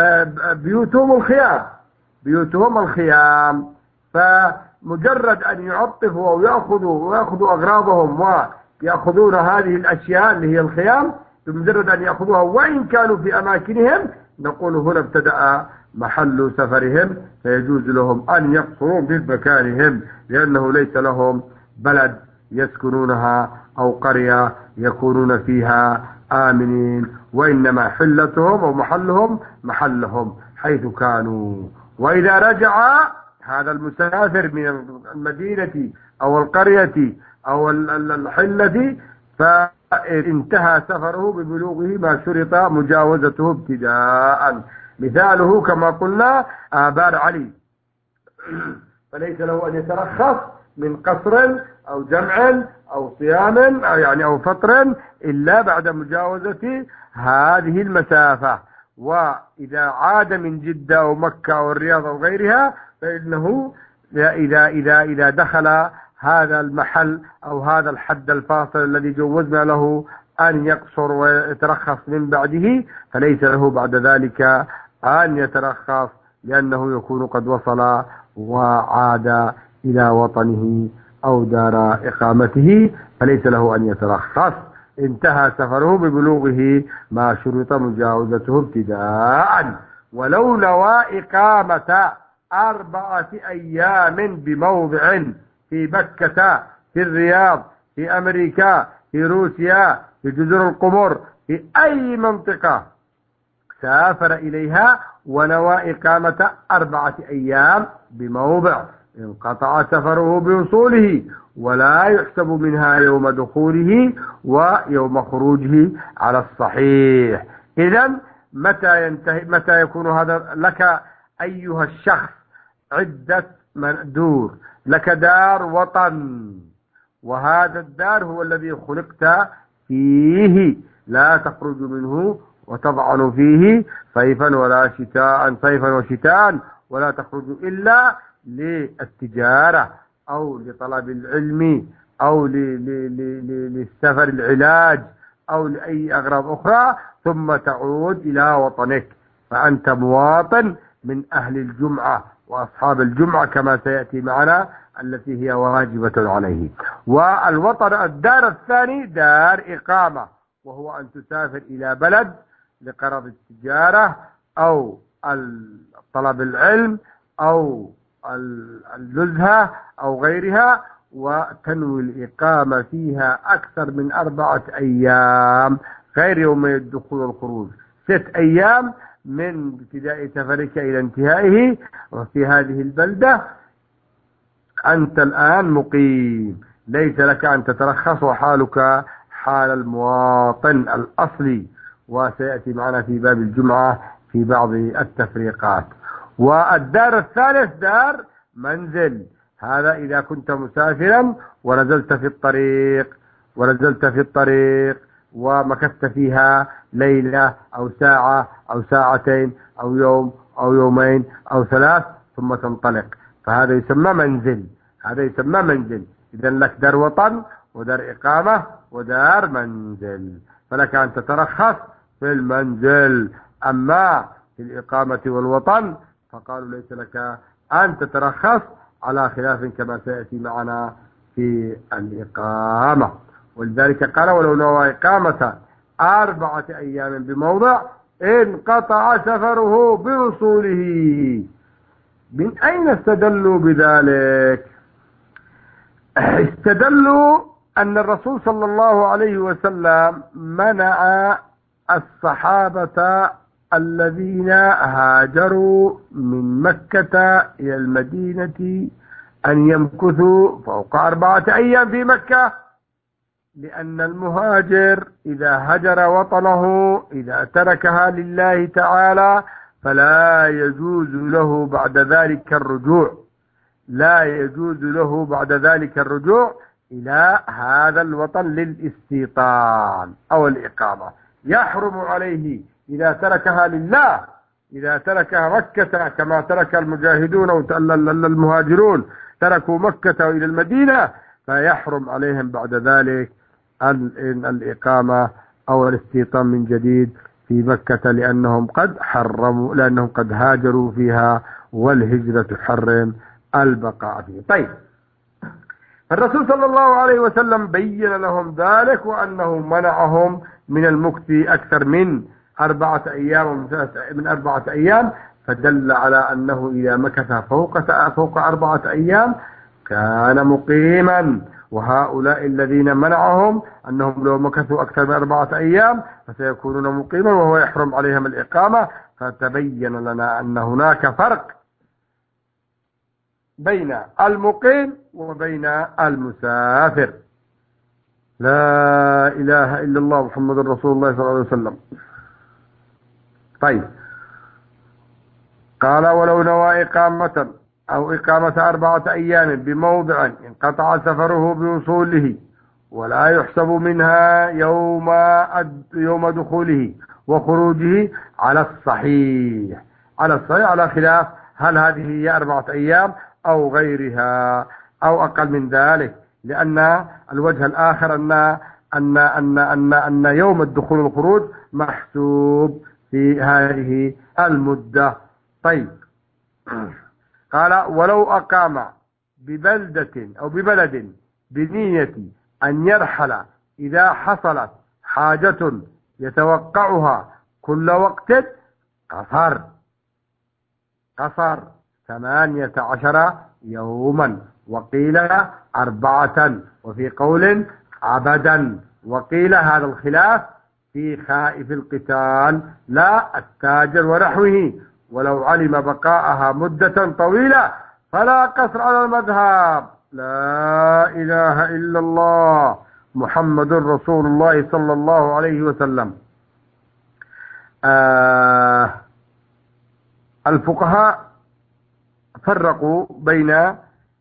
بيوتهم الخيام. فمجرد أن يعطفوا أو يأخذوا أغراضهم ويأخذون هذه الأشياء اللي هي الخيام، بمجرد أن يأخذوها وإن كانوا في أماكنهم، نقول هنا ابتدأ محل سفرهم، فيجوز لهم أن يقصروا بمكانهم، لأنه ليس لهم بلد يسكنونها أو قرية يكونون فيها آمنين، وإنما حلتهم أو محلهم حيث كانوا. وإذا رجع هذا المسافر من المدينة أو القرية أو الحلة فانتهى سفره ببلوغه ما شرط مجاوزته ابتداء. مثاله كما قلنا آبار علي، فليس له أن يترخص من قصر أو جمع أو صيام أو فطر إلا بعد مجاوزة هذه المسافة. وإذا عاد من جدة أو مكة أو الرياض أو غيرها، فإنه إذا دخل هذا المحل أو هذا الحد الفاصل الذي جوزنا له أن يقصر ويترخص من بعده، فليس له بعد ذلك أن يترخص، لأنه يكون قد وصل وعاد إلى وطنه أو دار إقامته، فليس له أن يترخص. انتهى سفره ببلوغه ما شرط مجاوزته ابتداء. ولو نوى إقامة 4 أيام بموضع في مكة، في الرياض، في أمريكا، في روسيا، في جزر القمر، في أي منطقة سافر إليها ونوى إقامة 4 أيام بموضع، انقطع سفره بوصوله، ولا يحسب منها يوم دخوله ويوم خروجه على الصحيح. إذن متى يكون هذا لك أيها الشخص؟ عدة دور، لك دار وطن، وهذا الدار هو الذي خلقت فيه، لا تخرج منه وتضعن فيه صيفا ولا شتاء، صيفا وشتاء، ولا تخرج إلا للتجارة أو لطلب العلم أو للسفر العلاج أو لأي أغراض أخرى، ثم تعود إلى وطنك، فأنت مواطن من أهل الجمعة وأصحاب الجمعة كما سيأتي معنا، التي هي واجبة عليه. والوطن الدار الثاني دار إقامة، وهو أن تسافر إلى بلد لغرض التجارة أو طلب العلم أو النزهة أو غيرها، وتنوي الإقامة فيها أكثر من 4 أيام غير يوم الدخول والخروج، 6 أيام من ابتداء سفرك إلى انتهائه. وفي هذه البلدة أنت الآن مقيم، ليس لك أن تترخص، وحالك حال المواطن الأصلي، وسيأتي معنا في باب الجمعة في بعض التفريقات. والدار الثالث دار منزل، هذا إذا كنت مسافرا ونزلت في الطريق ومكثت فيها ليلة أو ساعة أو ساعتين أو يوم أو يومين أو 3 ثم تنطلق، فهذا يسمى منزل. إذا لك دار وطن ودار إقامة ودار منزل، فلك أن تترخص في المنزل. أما في الإقامة والوطن فقالوا ليس لك أن تترخص، على خلاف كما سيأتي معنا في الإقامة. ولذلك قال ولو نوى إقامة 4 أيام بموضع انقطع سفره بوصوله. من أين استدلوا بذلك؟ استدلوا أن الرسول صلى الله عليه وسلم منع الصحابة الذين هاجروا من مكة إلى المدينة أن يمكثوا فوق 4 أيام في مكة، لأن المهاجر إذا هجر وطنه، إذا تركها لله تعالى، فلا يجوز له بعد ذلك الرجوع إلى هذا الوطن للاستيطان أو الإقامة. يحرم عليه إذا تركها لله، إذا تركها مكة كما ترك المجاهدون والمهاجرون تركوا مكة إلى المدينة، فيحرم عليهم بعد ذلك الإقامة أو الاستيطان من جديد في مكة، لأنهم قد هاجروا فيها، والهجرة تحرم البقاء فيه. طيب، الرسول صلى الله عليه وسلم بين لهم ذلك، وأنه منعهم من المكث أكثر من 4 أيام، فدل على أنه إذا مكث فوق 4 أيام كان مقيما. وهؤلاء الذين منعهم أنهم لو مكثوا أكثر من 4 أيام فسيكونون مقيما، وهو يحرم عليهم الإقامة. فتبين لنا أن هناك فرق بين المقيم وبين المسافر. لا إله إلا الله محمد رسول الله صلى الله عليه وسلم. طيب، قال ولو نوى إقامة 4 أيام بموضع انقطع سفره بوصوله، ولا يحسب منها يوم دخوله وخروجه على الصحيح، على خلاف هل هذه هي 4 أيام أو غيرها أو أقل من ذلك، لأن الوجه الآخر أن يوم الدخول والخروج محسوب في هذه المدة. طيب، قال ولو أقام ببلدة أو ببلد بنية أن يرحل إذا حصلت حاجة يتوقعها كل وقت قصر 18 يوما، وقيل 4، وفي قول عبدا، وقيل هذا الخلاف في خائف القتال لا التاجر ونحوه، ولو علم بقاءها مدة طويلة فلا قصر على المذهب. لا إله إلا الله محمد رسول الله صلى الله عليه وسلم. الفقهاء فرقوا بين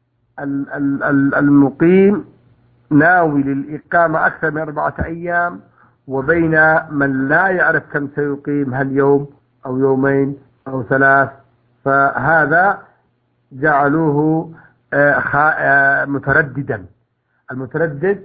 المقيم ناوي للإقامة أكثر من 4 أيام، وبين من لا يعرف كم سيقيم، هل يوم أو يومين أو 3، فهذا جعلوه مترددا. المتردد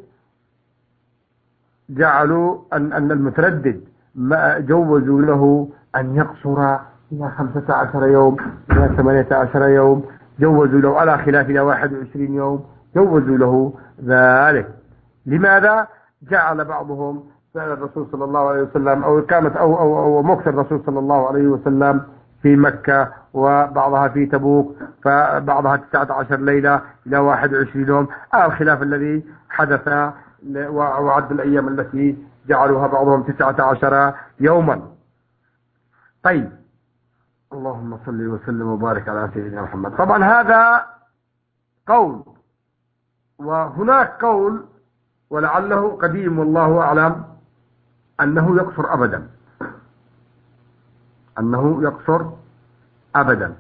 جعلوا أن المتردد جوزوا له أن يقصر إلى 15 يوم، إلى 18 يوم، جوزوا له على خلاف إلى 21 يوم، جوزوا له ذلك. لماذا؟ جعل بعضهم فعل الرسول صلى الله عليه وسلم أو إقامة أو مكث الرسول صلى الله عليه وسلم في مكة، وبعضها في تبوك، فبعضها 19 ليلة إلى 21 يوم، الخلاف الذي حدث، وعد الأيام التي جعلوها بعضهم 19 يوما. طيب، اللهم صل وسلم وبارك على سيدنا محمد. طبعا هذا قول، وهناك قول ولعله قديم والله أعلم أنه يقصر أبدا، أنه يقصر أبدا.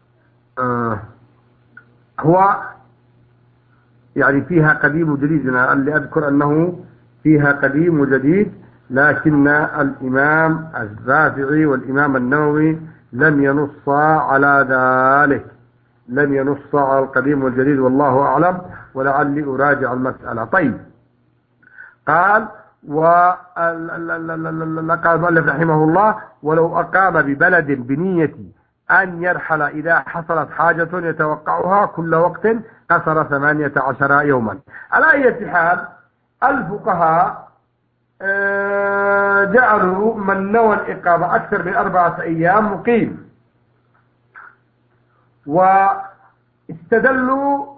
هو يعني فيها قديم وجديد، اللي أذكر أنه فيها قديم وجديد، لكن الإمام الرافعي والإمام النووي لم ينصا على ذلك، لم ينصا على القديم والجديد والله أعلم، ولعلي أراجع المسألة. طيب، قال قال المؤلف رحمه الله ولو أقام ببلد بنية أن يرحل إذا حصلت حاجة يتوقعها كل وقت قصر 18 يوما. على أي حال، الفقهاء جعلوا من نوى الإقامة أكثر من 4 أيام مقيم، واستدلوا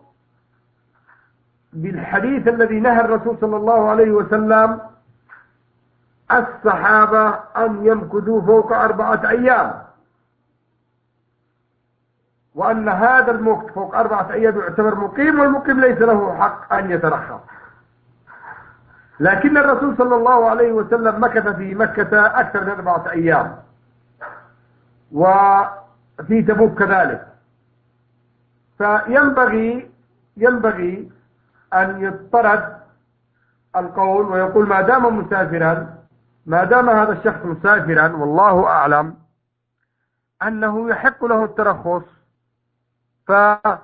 بالحديث الذي نهى الرسول صلى الله عليه وسلم الصحابة أن يمكثوا فوق 4 أيام، وأن هذا المكث فوق 4 أيام يعتبر مقيم، والمقيم ليس له حق أن يترخص. لكن الرسول صلى الله عليه وسلم مكث في مكة أكثر من 4 أيام، وفي تبوك كذلك، فينبغي أن يضطرد القول ويقول ما دام مسافرا، ما دام هذا الشخص مسافرا والله أعلم أنه يحق له الترخص. ف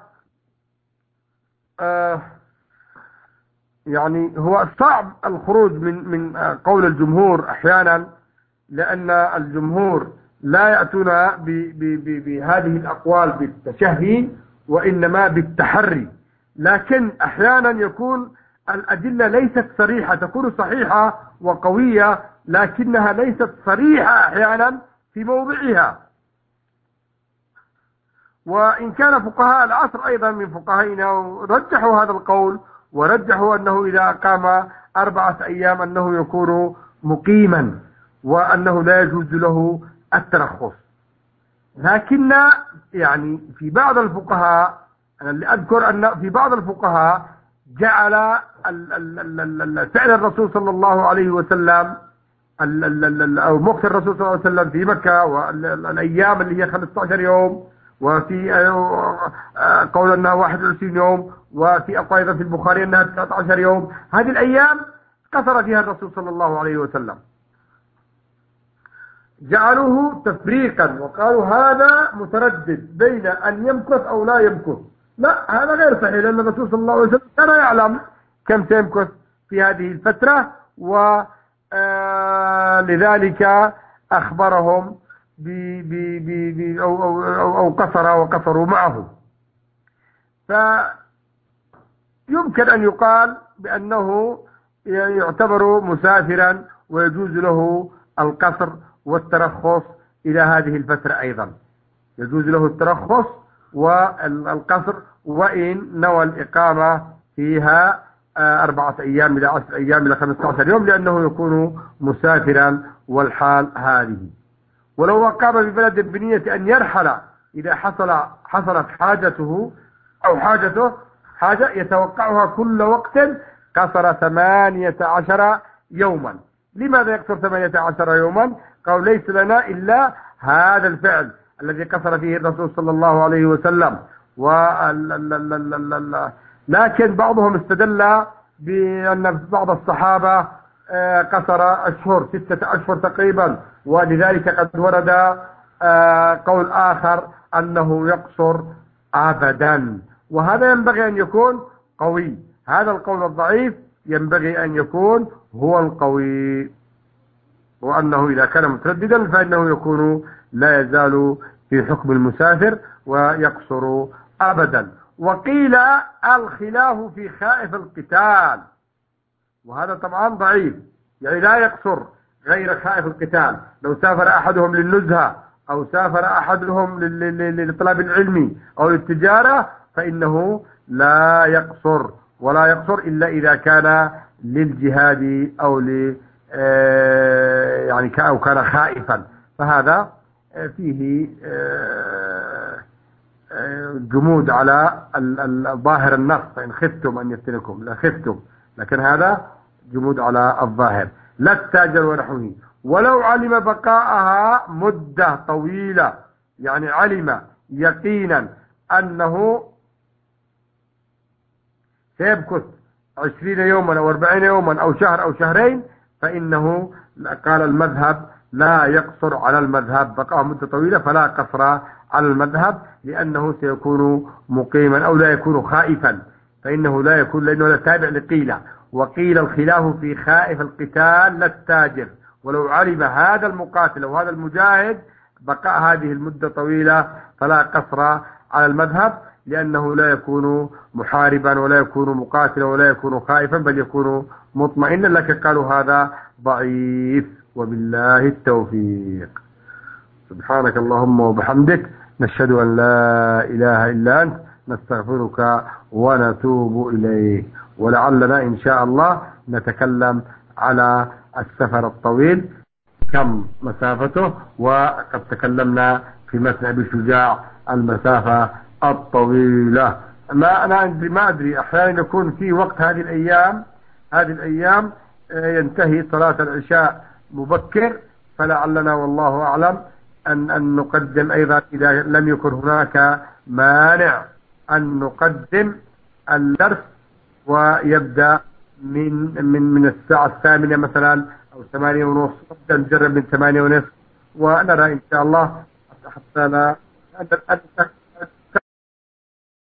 يعني هو صعب الخروج من قول الجمهور أحيانا، لأن الجمهور لا يأتون بهذه الأقوال بالتشهي، وإنما بالتحري. لكن أحيانا يكون الأدلة ليست صريحة، تكون صحيحة وقوية لكنها ليست صريحة أحيانا في موضعها. وإن كان فقهاء العصر أيضا من فقهائنا رجحوا هذا القول، ورجحوا أنه إذا أقام 4 أيام أنه يكون مقيما، وأنه لا يجوز له الترخص. لكن يعني في بعض الفقهاء، أنا اللي أذكر أن في بعض الفقهاء جعل فعل الرسول صلى الله عليه وسلم أو مكث الرسول صلى الله عليه وسلم في مكة والأيام اللي هي 15 يوم، وفي قول أنها 21 يوم، وفي أقوال في البخاري أنها 19 يوم، هذه الأيام قصر فيها الرسول صلى الله عليه وسلم، جعلوه تفريقا وقالوا هذا متردد بين أن يمكث أو لا يمكث، لا، هذا غير صحيح، لأن الرسول صلى الله عليه وسلم كان يعلم كم سيمكث في هذه الفترة، ولذلك أخبرهم أو وقصروا معه. فيمكن أن يقال بأنه يعتبر مسافرا ويجوز له القصر والترخص إلى هذه الفترة أيضا، يجوز له الترخص والقصر وإن نوى الإقامة فيها 4 أيام إلى 10 أيام إلى 15 يوم، لأنه يكون مسافرا والحال هذه. ولو أقام ببلد بنية أن يرحل إذا حصلت حاجته أو حاجة يتوقعها كل وقت، قصر 18 يوما. لماذا يقصر 18 يوما؟ قالوا ليس لنا إلا هذا الفعل الذي قصر فيه الرسول صلى الله عليه وسلم. لكن بعضهم استدل بأن بعض الصحابة قصر أشهر، 6 أشهر تقريبا، ولذلك قد ورد قول آخر أنه يقصر أبدا، وهذا ينبغي أن يكون قوي. هذا القول الضعيف ينبغي أن يكون هو القوي، وأنه إذا كان مترددا فإنه يكون لا يزال في حكم المسافر ويقصر أبدا. وقيل الخلاف في خائف القتال، وهذا طبعا ضعيف، يعني لا يقصر غير خائف القتال. لو سافر أحدهم للنزهة أو سافر أحدهم للطلب العلمي أو للتجارة فإنه لا يقصر، ولا يقصر إلا إذا كان للجهاد أو أو كان خائفا، فهذا فيه جمود على ظاهر النص، فإن خفتم أن يفتنكم لا خفتم، لكن هذا جمود على الظاهر. لا التاجر ونحوه. ولو علم بقاءها مدة طويلة، يعني علم يقينا أنه سيمكث 20 يوما أو 40 يوما أو شهر أو شهرين، فإنه قال المذهب لا يقصر على المذهب، بقاء مدة طويلة فلا قصر على المذهب، لأنه سيكون مقيما أو لا يكون خائفا، فإنه لا يكون، لأنه لا تابع لقيلة. وقيل الخلاف في خائف القتال لا التاجر. ولو علم هذا المقاتل أو هذا المجاهد بقاء هذه المدة طويلة فلا قصر على المذهب، لأنه لا يكون محاربا ولا يكون مقاتلا ولا يكون خائفا، بل يكون مطمئنا، لكن قالوا هذا ضعيف. وبالله التوفيق. سبحانك اللهم وبحمدك، نشهد أن لا إله إلا أنت، نستغفرك ونتوب إليك. ولعلنا إن شاء الله نتكلم على السفر الطويل كم مسافته، وقد تكلمنا في متن أبي شجاع المسافة الطويلة. ما أدري أحيانا يكون في وقت هذه الأيام ينتهي صلاة العشاء مبكر، فلعلنا والله أعلم أن نقدم أيضا إذا لم يكن هناك مانع أن نقدم الدرس ويبدأ من الساعة 8 مثلا أو 8:30، نبدأ نجرب من 8:30 ونرى إن شاء الله حتى لا